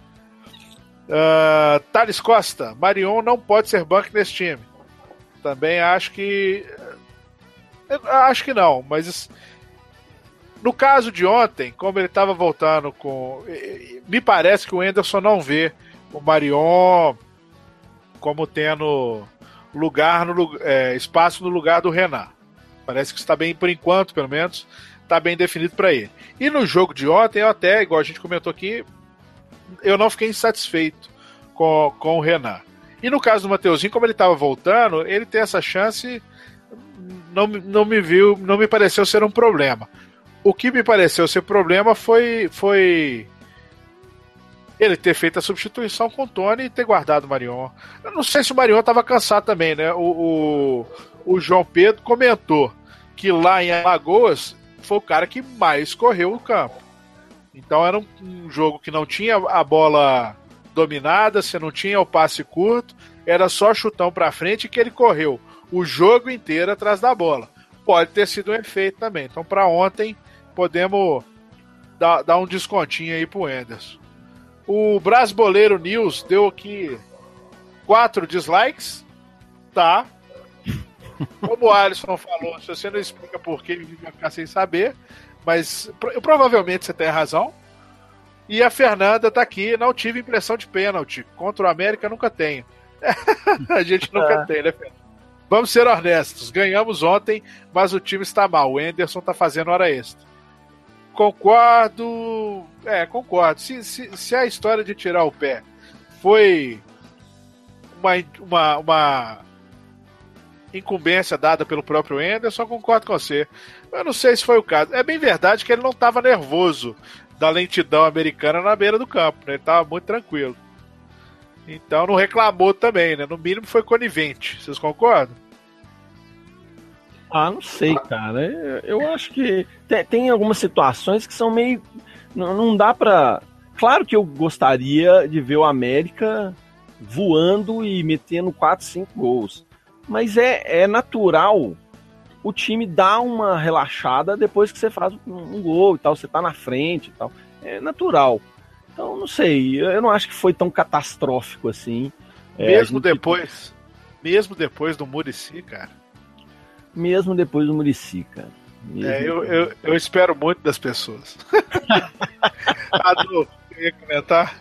[SPEAKER 1] Uh, Thales Costa. Marion não pode ser banco nesse time. Também acho que... Acho que não, mas... No caso de ontem, como ele estava voltando com... Me parece que o Anderson não vê o Marion como tendo lugar no, é, espaço no lugar do Renan. Parece que está bem, por enquanto, pelo menos, está bem definido para ele. E no jogo de ontem, eu até, igual a gente comentou aqui, eu não fiquei insatisfeito com, com o Renan. E no caso do Mateuzinho, como ele estava voltando, ele tem essa chance, não, não me viu, não me pareceu ser um problema. O que me pareceu ser problema foi, foi ele ter feito a substituição com o Tony e ter guardado o Marion. Eu não sei se o Marion estava cansado também, né? O, o, o João Pedro comentou que lá em Alagoas foi o cara que mais correu o campo. Então era um, um jogo que não tinha a bola dominada, você não tinha o passe curto, era só chutão para frente que ele correu o jogo inteiro atrás da bola. Pode ter sido um efeito também. Então, para ontem, podemos dar, dar um descontinho aí pro Anderson. O Brasboleiro News deu aqui quatro dislikes. Tá. Como o Alisson falou, se você não explica por que, ele vai ficar sem saber. Mas provavelmente você tem razão. E a Fernanda tá aqui. Não tive impressão de pênalti. Contra o América nunca tenho. A gente nunca é. tem, né, Fernanda? Vamos ser honestos, ganhamos ontem, mas o time está mal. O Anderson está fazendo hora extra. Concordo. É, concordo. Se, se, se a história de tirar o pé foi uma, uma, uma incumbência dada pelo próprio Anderson, concordo com você. Eu não sei se foi o caso. É bem verdade que ele não estava nervoso da lentidão americana na beira do campo, né? Ele tava muito tranquilo. Então não reclamou também, né? No mínimo foi conivente. Vocês concordam?
[SPEAKER 2] Ah, não sei, cara. Eu, eu acho que tem, tem algumas situações que são meio... Não, não dá pra... Claro que eu gostaria de ver o América voando e metendo quatro, cinco gols. Mas é, é natural o time dar uma relaxada depois que você faz um, um gol e tal, você tá na frente e tal. É natural. Então, não sei, eu não acho que foi tão catastrófico assim.
[SPEAKER 1] Mesmo
[SPEAKER 2] é, gente...
[SPEAKER 1] depois, mesmo depois do Muricy, cara.
[SPEAKER 2] Mesmo depois do Muricy, cara.
[SPEAKER 1] É, eu, eu, eu espero muito das pessoas. Adu, eu ia comentar?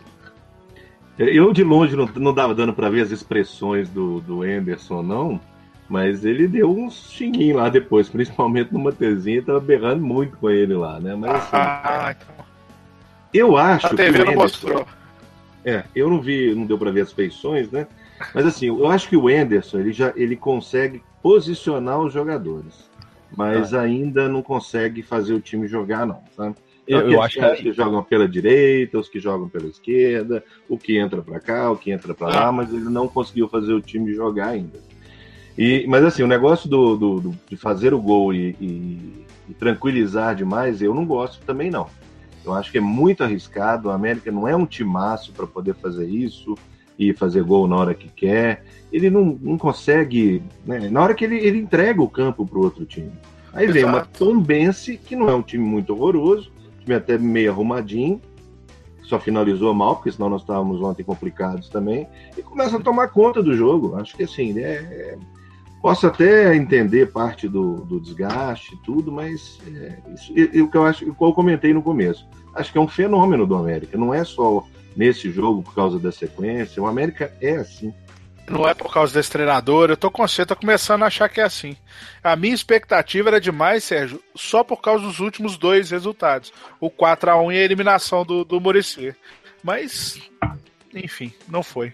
[SPEAKER 3] Eu de longe não, não dava dando para ver as expressões do, do Anderson, não, mas ele deu uns xinguinhos lá depois, principalmente no Matezinho, tava berrando muito com ele lá, né? Mas assim,
[SPEAKER 1] ah, então.
[SPEAKER 3] Eu acho
[SPEAKER 1] a T V
[SPEAKER 3] que o
[SPEAKER 1] não
[SPEAKER 3] Anderson,
[SPEAKER 1] mostrou.
[SPEAKER 3] É, eu não vi, não deu para ver as feições, né? Mas assim, eu acho que o Anderson, ele já ele consegue posicionar os jogadores, mas ah. ainda não consegue fazer o time jogar, não, sabe? Então, eu, eu acho que... que jogam pela direita, os que jogam pela esquerda, o que entra para cá, o que entra para lá, mas ele não conseguiu fazer o time jogar ainda. E, mas assim, o negócio do, do, do de fazer o gol e, e, e tranquilizar demais, eu não gosto também não. Eu acho que é muito arriscado, a América não é um timaço para poder fazer isso e fazer gol na hora que quer. Ele não, não consegue, né? Na hora que ele, ele entrega o campo para o outro time. Aí vem Exato. uma Tombense, que não é um time muito horroroso, time até meio arrumadinho, só finalizou mal, porque senão nós estávamos ontem complicados também, e começa a tomar conta do jogo. Acho que assim, né, é, posso até entender parte do, do desgaste e tudo, mas é, isso, é, o que eu acho, o que eu comentei no começo, acho que é um fenômeno do América, não é só nesse jogo por causa da sequência, o América é assim.
[SPEAKER 1] Não é por causa desse treinador, eu tô consciente, tô começando a achar que é assim. A minha expectativa era demais, Sérgio, só por causa dos últimos dois resultados. O quatro a um e a eliminação do, do Muricy. Mas, enfim, não foi.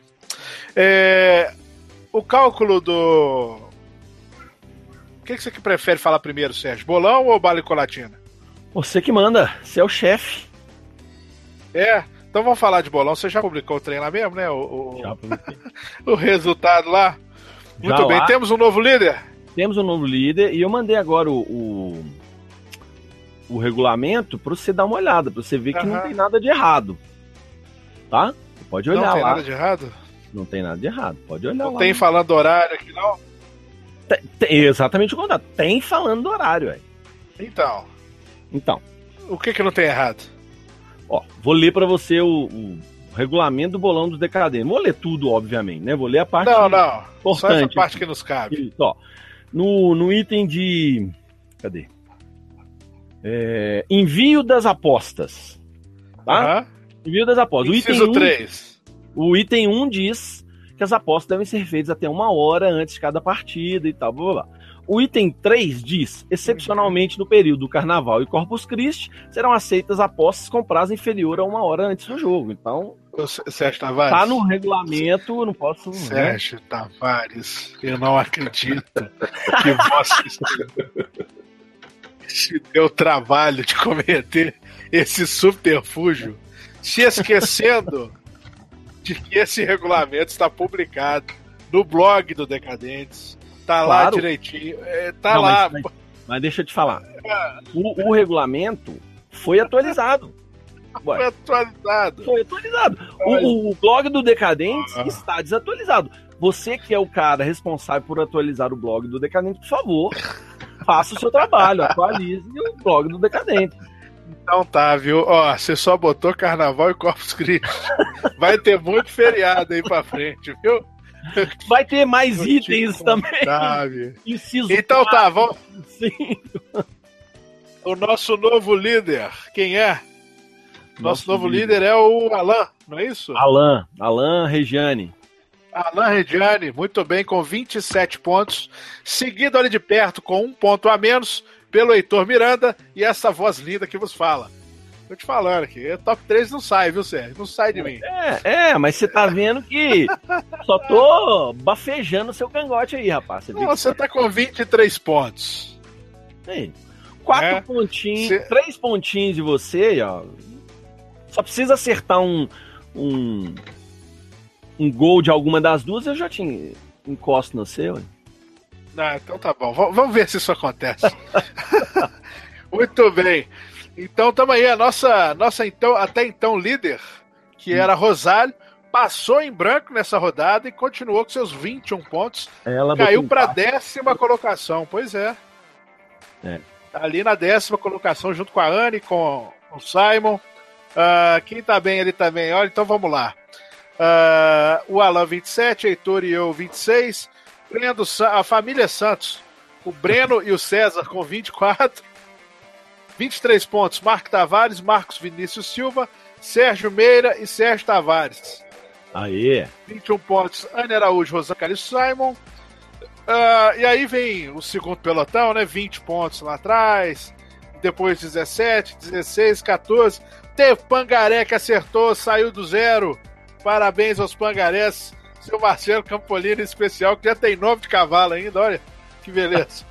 [SPEAKER 1] É, o cálculo do... O que, que você que prefere falar primeiro, Sérgio? Bolão ou bala e colatina?
[SPEAKER 2] Você que manda, você é o chefe.
[SPEAKER 1] É... Então vamos falar de bolão. Você já publicou o treino lá mesmo, né? O, o...
[SPEAKER 2] Já publiquei.
[SPEAKER 1] O resultado lá. Muito já bem. Lá. Temos um novo líder?
[SPEAKER 2] Temos um novo líder e eu mandei agora o, o, o regulamento para você dar uma olhada, para você ver que uhum. não tem nada de errado. Tá? Você pode olhar lá.
[SPEAKER 1] Não tem
[SPEAKER 2] lá.
[SPEAKER 1] nada de errado?
[SPEAKER 2] Não tem nada de errado. Pode olhar
[SPEAKER 1] não
[SPEAKER 2] lá.
[SPEAKER 1] Não tem falando do horário aqui, não?
[SPEAKER 2] Tem, tem, exatamente o contrário. Tem falando do horário, velho.
[SPEAKER 1] Então.
[SPEAKER 2] Então.
[SPEAKER 1] O que que não tem errado?
[SPEAKER 2] Ó, vou ler pra você o, o regulamento do bolão dos decadentes. Vou ler tudo, obviamente, né? Vou ler a parte
[SPEAKER 1] Não, não.
[SPEAKER 2] importante.
[SPEAKER 1] Só essa parte que nos cabe.
[SPEAKER 2] Isso, ó. No, no item de... Cadê? É, envio das apostas. Tá?
[SPEAKER 1] Uhum.
[SPEAKER 2] Envio das apostas.
[SPEAKER 1] Inciso
[SPEAKER 2] o item
[SPEAKER 1] três.
[SPEAKER 2] Um, o item um diz que as apostas devem ser feitas até uma hora antes de cada partida e tal, blá, blá, blá. O item três diz, excepcionalmente no período do Carnaval e Corpus Christi, serão aceitas apostas com prazo inferior a uma hora antes do jogo. Então,
[SPEAKER 1] Sérgio Tavares,
[SPEAKER 2] tá no regulamento, eu não posso...
[SPEAKER 1] Sérgio né? Tavares, eu não acredito que você se deu o trabalho de cometer esse subterfúgio, se esquecendo de que esse regulamento está publicado no blog do Decadentes. Tá claro. Lá direitinho. É, tá não, lá.
[SPEAKER 2] Mas, mas, mas deixa eu te falar. O, o regulamento foi atualizado.
[SPEAKER 1] Foi Ué. atualizado.
[SPEAKER 2] Foi atualizado. O, o blog do Decadentes ah. está desatualizado. Você que é o cara responsável por atualizar o blog do Decadentes, por favor, faça o seu trabalho. Atualize o blog do Decadentes.
[SPEAKER 1] Então tá, viu? Ó, você só botou Carnaval e Corpus Christi. Vai ter muito feriado aí pra frente, viu?
[SPEAKER 2] Vai ter mais eu itens também.
[SPEAKER 1] Inciso então quatro. Tá, vamos. Sim. O nosso novo líder, quem é? Nosso, nosso novo líder. líder é o Alan, não é isso?
[SPEAKER 2] Alan, Alan Regiane.
[SPEAKER 1] Alan Regiane, muito bem, com vinte e sete pontos. Seguido ali de perto, com um ponto a menos, pelo Heitor Miranda e essa voz linda que vos fala. Tô te falando aqui, top três não sai, viu, Sérgio? Não sai de mim.
[SPEAKER 2] É, é, mas você tá vendo que só tô bafejando o seu cangote aí, rapaz. Você,
[SPEAKER 1] não, você tá com vinte e três pontos.
[SPEAKER 2] Aí, quatro é, pontinhos, cê... três pontinhos de você, ó. Só precisa acertar um, um, um gol de alguma das duas, eu já te encosto no seu.
[SPEAKER 1] Ah, então tá bom. V- vamos ver se isso acontece. Muito bem. Então estamos aí, a nossa, nossa então, até então líder, que era Rosário, passou em branco nessa rodada e continuou com seus vinte e um pontos.
[SPEAKER 2] Ela
[SPEAKER 1] Caiu
[SPEAKER 2] botou
[SPEAKER 1] para a
[SPEAKER 2] empate.
[SPEAKER 1] décima colocação. Pois é.
[SPEAKER 2] É.
[SPEAKER 1] Ali na décima colocação, junto com a Anne, com o Simon. Ah, quem tá bem ali também? Olha, então vamos lá. Ah, o Alan vinte e sete, Heitor e eu vinte e seis. Breno, Sa- a família Santos, o Breno e o César com vinte e quatro. vinte e três pontos, Marco Tavares, Marcos Vinícius Silva, Sérgio Meira e Sérgio Tavares.
[SPEAKER 2] Aê!
[SPEAKER 1] vinte e um pontos, Anne Araújo, Rosana e Simon. Ah, e aí vem o segundo pelotão, né? vinte pontos lá atrás. Depois dezessete, dezesseis, quatorze. Teve Pangaré que acertou, saiu do zero. Parabéns aos Pangarés. Seu Marcelo Campolino em especial, que já tem nome de cavalo ainda, olha. Que beleza.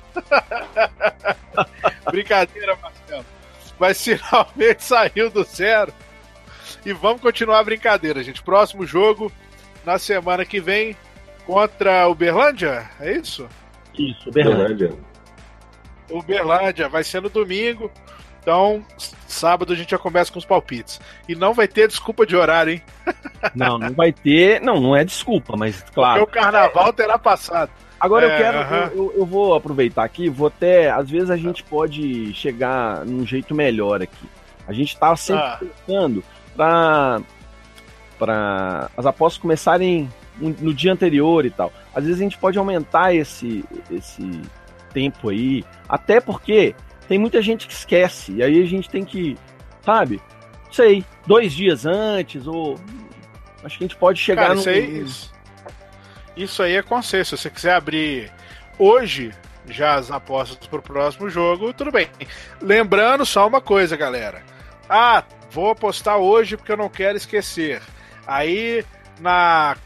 [SPEAKER 1] Brincadeira, Marcelo. Mas finalmente saiu do zero. E vamos continuar a brincadeira, gente. Próximo jogo, na semana que vem, contra o Uberlândia, é isso?
[SPEAKER 2] Isso, Berlândia.
[SPEAKER 1] Uberlândia, vai ser no domingo. Então, sábado a gente já começa com os palpites. E não vai ter desculpa de horário, hein?
[SPEAKER 2] Não, não vai ter. Não, não é desculpa, mas claro.
[SPEAKER 1] Porque o carnaval terá passado.
[SPEAKER 2] Agora
[SPEAKER 1] É,
[SPEAKER 2] eu quero,
[SPEAKER 1] aham.
[SPEAKER 2] eu, eu- eu vou aproveitar aqui, vou até, às vezes a gente pode chegar num jeito melhor aqui. A gente tá sempre
[SPEAKER 1] Ah.
[SPEAKER 2] pensando para para as apostas começarem no no dia anterior e tal. Às vezes a gente pode aumentar esse esse tempo aí, até porque tem muita gente que esquece, e aí a gente tem que, sabe, não sei, dois dias antes, ou acho que a gente pode chegar
[SPEAKER 1] Cara,
[SPEAKER 2] num-
[SPEAKER 1] isso aí, isso, isso aí é consenso. Se você quiser abrir hoje já as apostas pro próximo jogo, tudo bem. Lembrando só uma coisa, galera. Ah, vou apostar hoje porque eu não quero esquecer. Aí, na...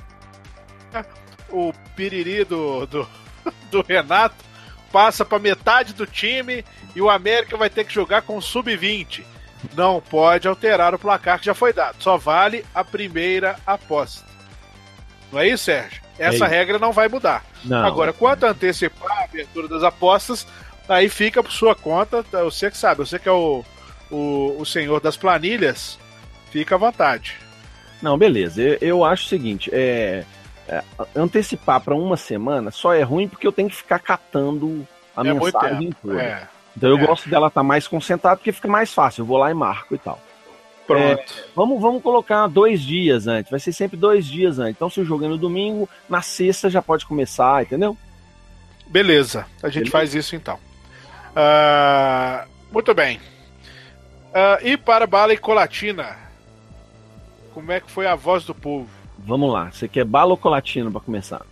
[SPEAKER 1] o piriri do, do, do Renato passa para metade do time e o América vai ter que jogar com sub vinte. Não pode alterar o placar que já foi dado. Só vale a primeira aposta. Não é isso, Sérgio? Essa
[SPEAKER 2] isso.
[SPEAKER 1] regra não vai mudar.
[SPEAKER 2] Não.
[SPEAKER 1] Agora, quanto a antecipar a abertura das apostas, aí fica por sua conta. Você que sabe, você que é o, o, o senhor das planilhas, fica à vontade.
[SPEAKER 2] Não, beleza. Eu, eu acho o seguinte, é, é, antecipar para uma semana só é ruim porque eu tenho que ficar catando a
[SPEAKER 1] É muito
[SPEAKER 2] mensagem
[SPEAKER 1] tempo.
[SPEAKER 2] toda.
[SPEAKER 1] É,
[SPEAKER 2] Então eu
[SPEAKER 1] é.
[SPEAKER 2] gosto dela estar mais concentrada porque fica mais fácil. Eu vou lá e marco e tal.
[SPEAKER 1] pronto.
[SPEAKER 2] Vamos, vamos colocar dois dias antes. Vai ser sempre dois dias antes. Então se o jogo é no domingo, na sexta já pode começar, entendeu?
[SPEAKER 1] Beleza, a gente
[SPEAKER 2] Beleza.
[SPEAKER 1] faz isso então. Ah, muito bem. Ah, e para Bala e Colatina, como é que foi a voz do povo?
[SPEAKER 2] Vamos lá. Você quer bala ou colatina para começar?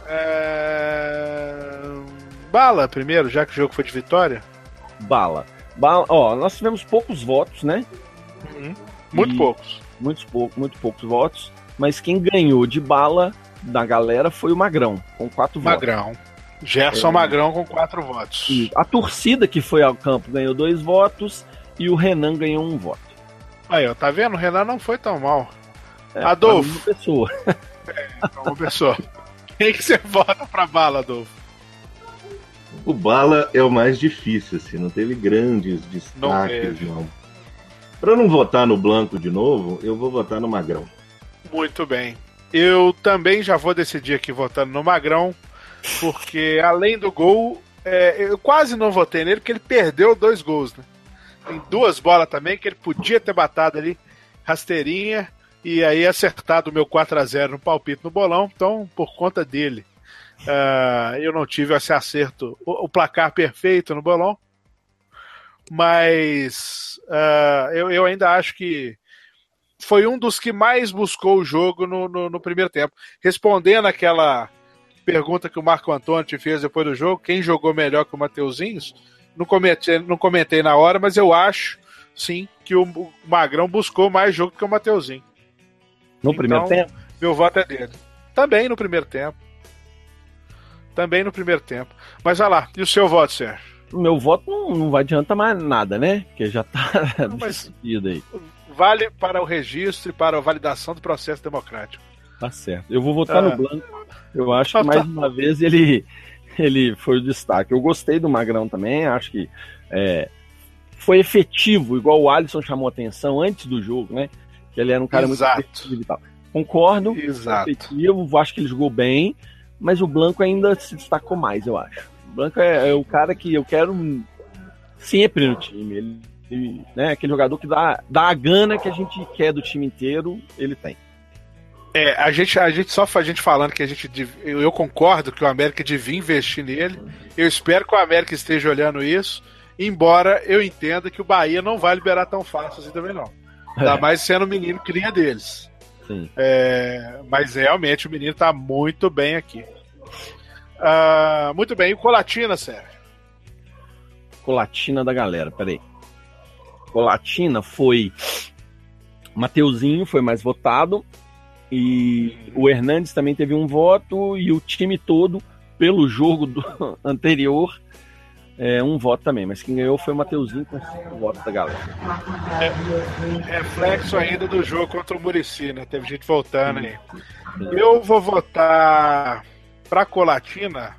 [SPEAKER 1] É... Bala primeiro, já que o jogo foi de vitória?
[SPEAKER 2] Bala. Bala. Ó, nós tivemos poucos votos, né?
[SPEAKER 1] Muito
[SPEAKER 2] E-
[SPEAKER 1] poucos.
[SPEAKER 2] Muitos pou, muito poucos votos. Mas quem ganhou de bala da galera foi o Magrão, com quatro votos.
[SPEAKER 1] Magrão. Gerson
[SPEAKER 2] É.
[SPEAKER 1] Magrão com quatro votos.
[SPEAKER 2] E a torcida que foi ao campo ganhou dois votos e o Renan ganhou um voto.
[SPEAKER 1] Aí, ó, tá vendo? O Renan não foi tão mal.
[SPEAKER 2] É,
[SPEAKER 1] Adolfo.
[SPEAKER 2] pra uma pessoa.
[SPEAKER 1] Então, uma pessoa. Quem que você vota pra Bala, Adolfo?
[SPEAKER 3] O Bala é o mais difícil, assim, não teve grandes
[SPEAKER 1] Não
[SPEAKER 3] destaques,
[SPEAKER 1] teve.
[SPEAKER 3] não. Para não votar no Blanco de novo, eu vou votar no Magrão.
[SPEAKER 1] Muito bem. Eu também já vou decidir aqui votando no Magrão, porque além do gol, é, eu quase não votei nele, porque ele perdeu dois gols, né? Tem duas bolas também que ele podia ter batado ali, rasteirinha, e aí acertado o meu quatro a zero no palpite no bolão, então por conta dele. ah, eu não tive esse acerto, o, o placar perfeito no bolão, mas ah, eu, eu ainda acho que foi um dos que mais buscou o jogo no, no, no primeiro tempo. Respondendo aquela pergunta que o Marco Antônio te fez depois do jogo, quem jogou melhor que o Mateuzinhos, não comentei, não comentei na hora, mas eu acho, sim, que o, o Magrão buscou mais jogo que o Mateuzinho.
[SPEAKER 2] No
[SPEAKER 1] Então,
[SPEAKER 2] primeiro tempo?
[SPEAKER 1] Meu voto é dele. Também no primeiro tempo. Também no primeiro tempo. Mas vai lá, e o seu voto, Sérgio?
[SPEAKER 2] O meu voto não, não vai adiantar mais nada, né? Porque já tá
[SPEAKER 1] Não, mas-
[SPEAKER 2] decidido aí.
[SPEAKER 1] vale para o registro e para a validação do processo democrático.
[SPEAKER 2] Tá certo. Eu vou votar ah. no Blanco. Eu acho que mais uma vez ele, ele foi o destaque. Eu gostei do Magrão também, acho que é, foi efetivo, igual o Alisson chamou atenção antes do jogo, né? Que ele era um cara
[SPEAKER 1] Exato.
[SPEAKER 2] muito efetivo e tal. Concordo,
[SPEAKER 1] Exato.
[SPEAKER 2] efetivo, acho que ele jogou bem, mas o Blanco ainda se destacou mais, eu acho. O Blanco é, é o cara que eu quero sempre no time. Ele, ele, né, aquele jogador que dá, dá a gana que a gente quer do time inteiro, ele tem.
[SPEAKER 1] É, a gente, a gente só a gente falando que a gente eu, eu concordo que o América devia investir nele. Eu espero que o América esteja olhando isso, embora eu entenda que o Bahia não vai liberar tão fácil assim também não. Ainda é. mais sendo o menino cria deles.
[SPEAKER 2] Sim.
[SPEAKER 1] É, mas realmente o menino tá muito bem aqui. Uh, muito bem, e o Colatina, Sérgio?
[SPEAKER 2] Colatina da galera, peraí. Colatina foi Mateuzinho, foi mais votado. E o Hernandes também teve um voto, e o time todo, pelo jogo do anterior, é, um voto também. Mas quem ganhou foi o Mateuzinho com cinco votos da galera.
[SPEAKER 1] É, reflexo ainda do jogo contra o Muricy, né? Teve gente votando aí. Eu vou votar pra Colatina.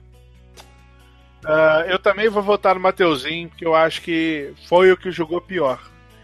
[SPEAKER 1] Uh, eu também vou votar no Mateuzinho, porque eu acho que foi o que jogou pior.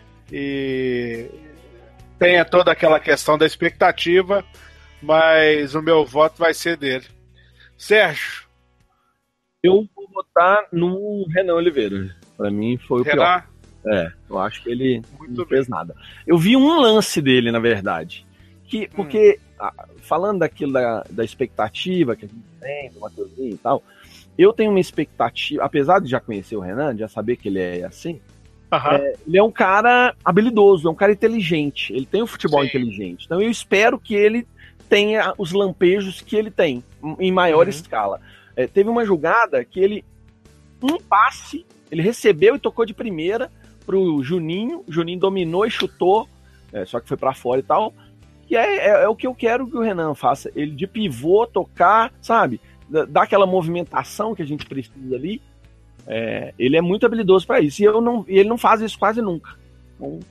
[SPEAKER 1] E... tem toda aquela questão da expectativa, mas o meu voto vai ser dele. Sérgio?
[SPEAKER 2] Eu vou votar no Renan Oliveira. Para mim foi o
[SPEAKER 1] Renan?
[SPEAKER 2] pior. É, eu acho que ele Muito não fez bem. nada. Eu vi um lance dele, na verdade. Que, porque, hum. falando daquilo da, da expectativa que a gente tem, do Mateuzinho e tal, eu tenho uma expectativa, apesar de já conhecer o Renan, de já saber que ele é assim, Uhum. É, ele é um cara habilidoso, é um cara inteligente, ele tem o um futebol Sim. inteligente, então eu espero que ele tenha os lampejos que ele tem, em maior uhum. escala. É, teve uma jogada que ele, um passe, ele recebeu e tocou de primeira pro Juninho, o Juninho dominou e chutou, é, só que foi pra fora e tal, e é, é, é o que eu quero que o Renan faça, ele de pivô, tocar, sabe, dar aquela movimentação que a gente precisa ali. É, ele é muito habilidoso para isso, e eu não, ele não faz isso quase nunca. Então...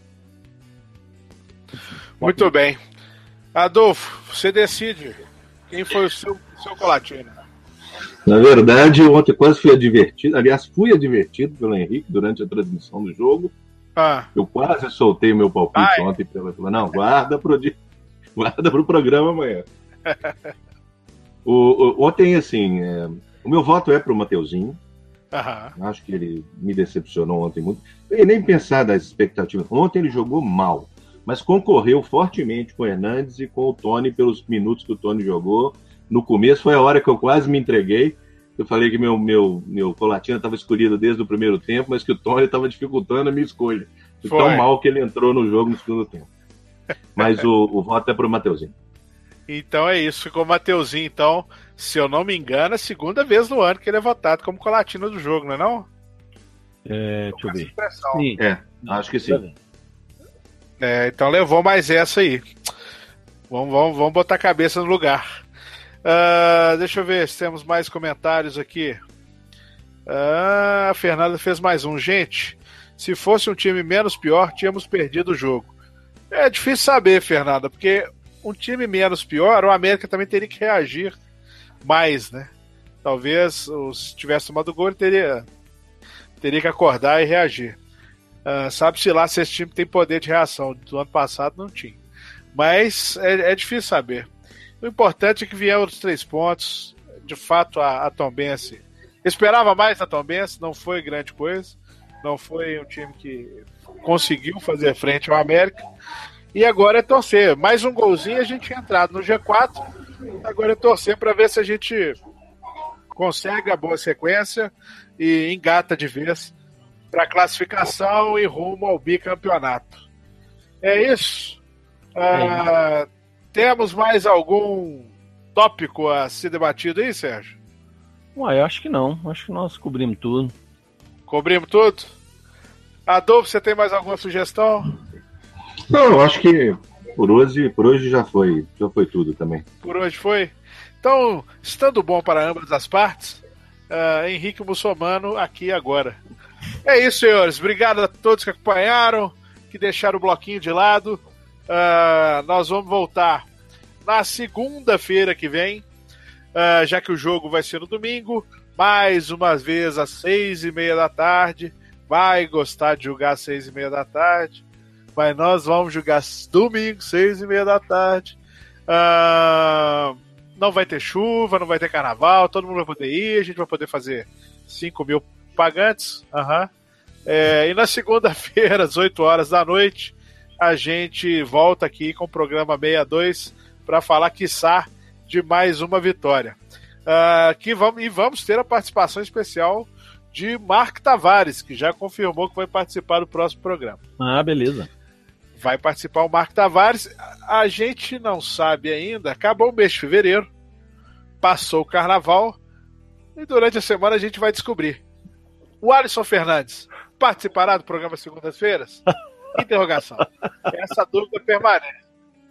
[SPEAKER 1] Muito bem. Adolfo, você decide quem foi o seu, seu Colatina.
[SPEAKER 3] Na verdade, ontem quase fui advertido, aliás, fui advertido pelo Henrique durante a transmissão do jogo. Ah. Eu quase soltei o meu palpite Ai. ontem pela falei, não, guarda pro, guarda pro programa amanhã. o, o, ontem, assim, é, o meu voto é pro Mateuzinho. Uhum. Acho que ele me decepcionou ontem muito. E nem pensar das expectativas. Ontem ele jogou mal, mas concorreu fortemente com o Hernandes e com o Tony pelos minutos que o Tony jogou. No começo foi a hora que eu quase me entreguei. Eu falei que meu, meu, meu Colatina estava escolhido desde o primeiro tempo, mas que o Tony estava dificultando a minha escolha. De tão mal que ele entrou no jogo no segundo tempo. Mas o, o voto é para o Mateuzinho.
[SPEAKER 1] Então é isso, ficou o Mateuzinho. Então, se eu não me engano, é a segunda vez no ano que ele é votado como Colatina do jogo, não é não?
[SPEAKER 2] É, deixa eu ver.
[SPEAKER 3] Sim. É, acho que sim.
[SPEAKER 1] É, então levou mais essa aí. Vamos, vamos, vamos botar a cabeça no lugar. Uh, deixa eu ver se temos mais comentários aqui. Uh, a Fernanda fez mais um. Gente, se fosse um time menos pior, tínhamos perdido o jogo. É difícil saber, Fernanda, porque um time menos pior, o América também teria que reagir mais, né? Talvez, se tivesse tomado gol, ele teria, teria que acordar e reagir. Uh, sabe-se lá se esse time tem poder de reação. Do ano passado não tinha. Mas é, é difícil saber. O importante é que vieram os três pontos. De fato, a, a Tombense esperava mais da Tombense, não foi grande coisa. Não foi um time que conseguiu fazer frente ao América. E agora é torcer. Mais um golzinho, a gente tinha entrado no G quatro. Agora é torcer para ver se a gente consegue a boa sequência e engata de vez para classificação e rumo ao bicampeonato. É isso. Ah, temos mais algum tópico a ser debatido aí, Sérgio?
[SPEAKER 2] Ué, eu acho que não. Acho que nós cobrimos tudo.
[SPEAKER 1] Cobrimos tudo? Adolfo, você tem mais alguma sugestão?
[SPEAKER 3] Não, eu acho que por hoje, por hoje já foi, já foi tudo também.
[SPEAKER 1] Por hoje foi? Então, estando bom para ambas as partes, uh, Henrique Mussomano aqui agora. É isso, senhores. Obrigado a todos que acompanharam. que deixaram o bloquinho de lado. Uh, nós vamos voltar na segunda-feira que vem, uh, já que o jogo vai ser no domingo, mais uma vez às seis e meia da tarde. Vai gostar de jogar às seis e meia da tarde, mas nós vamos jogar domingo, seis e meia da tarde. Uh, não vai ter chuva, não vai ter carnaval, todo mundo vai poder ir, a gente vai poder fazer cinco mil pagantes. Uhum. É, e na segunda-feira, às oito horas da noite, a gente volta aqui com o programa sessenta e dois para falar, quiçá, de mais uma vitória. Uh, que vamos, e vamos ter a participação especial de Mark Tavares, que já confirmou que vai participar do próximo programa.
[SPEAKER 2] Ah, beleza.
[SPEAKER 1] Vai participar o Mark Tavares. A gente não sabe ainda, acabou o mês de fevereiro, passou o carnaval, e durante a semana a gente vai descobrir. O Alisson Fernandes participará do programa segundas-feiras? Interrogação. Essa dúvida permanece.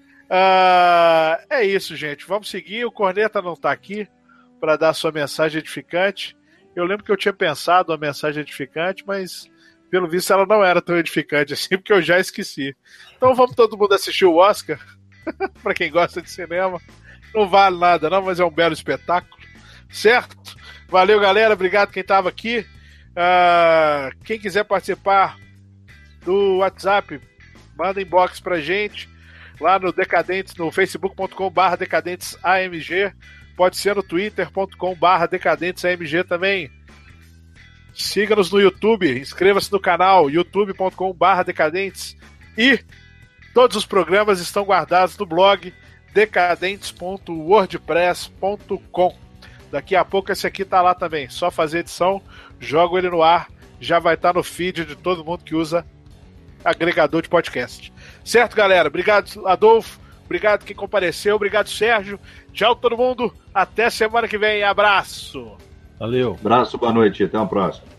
[SPEAKER 1] Uh, é isso, gente. Vamos seguir. O Corneta não está aqui para dar sua mensagem edificante. Eu lembro que eu tinha pensado uma mensagem edificante, mas pelo visto ela não era tão edificante assim, porque eu já esqueci. Então vamos todo mundo assistir o Oscar, para quem gosta de cinema. Não vale nada não, mas é um belo espetáculo, certo? Valeu, galera, obrigado quem estava aqui. Uh, quem quiser participar do WhatsApp, manda inbox pra gente lá no Decadentes, no facebook ponto com barra decadentes A M G, pode ser no twitter ponto com barra decadentes A M G também. Siga-nos no YouTube, inscreva-se no canal youtube ponto com barra decadentes, e todos os programas estão guardados no blog decadentes ponto wordpress ponto com. Daqui a pouco esse aqui tá lá também, só fazer edição, jogo ele no ar, já vai estar no feed de todo mundo que usa agregador de podcast. Certo, galera? Obrigado, Adolfo, obrigado quem compareceu, obrigado, Sérgio, tchau todo mundo, até semana que vem, abraço!
[SPEAKER 2] Valeu!
[SPEAKER 3] Abraço, boa noite, até a próxima.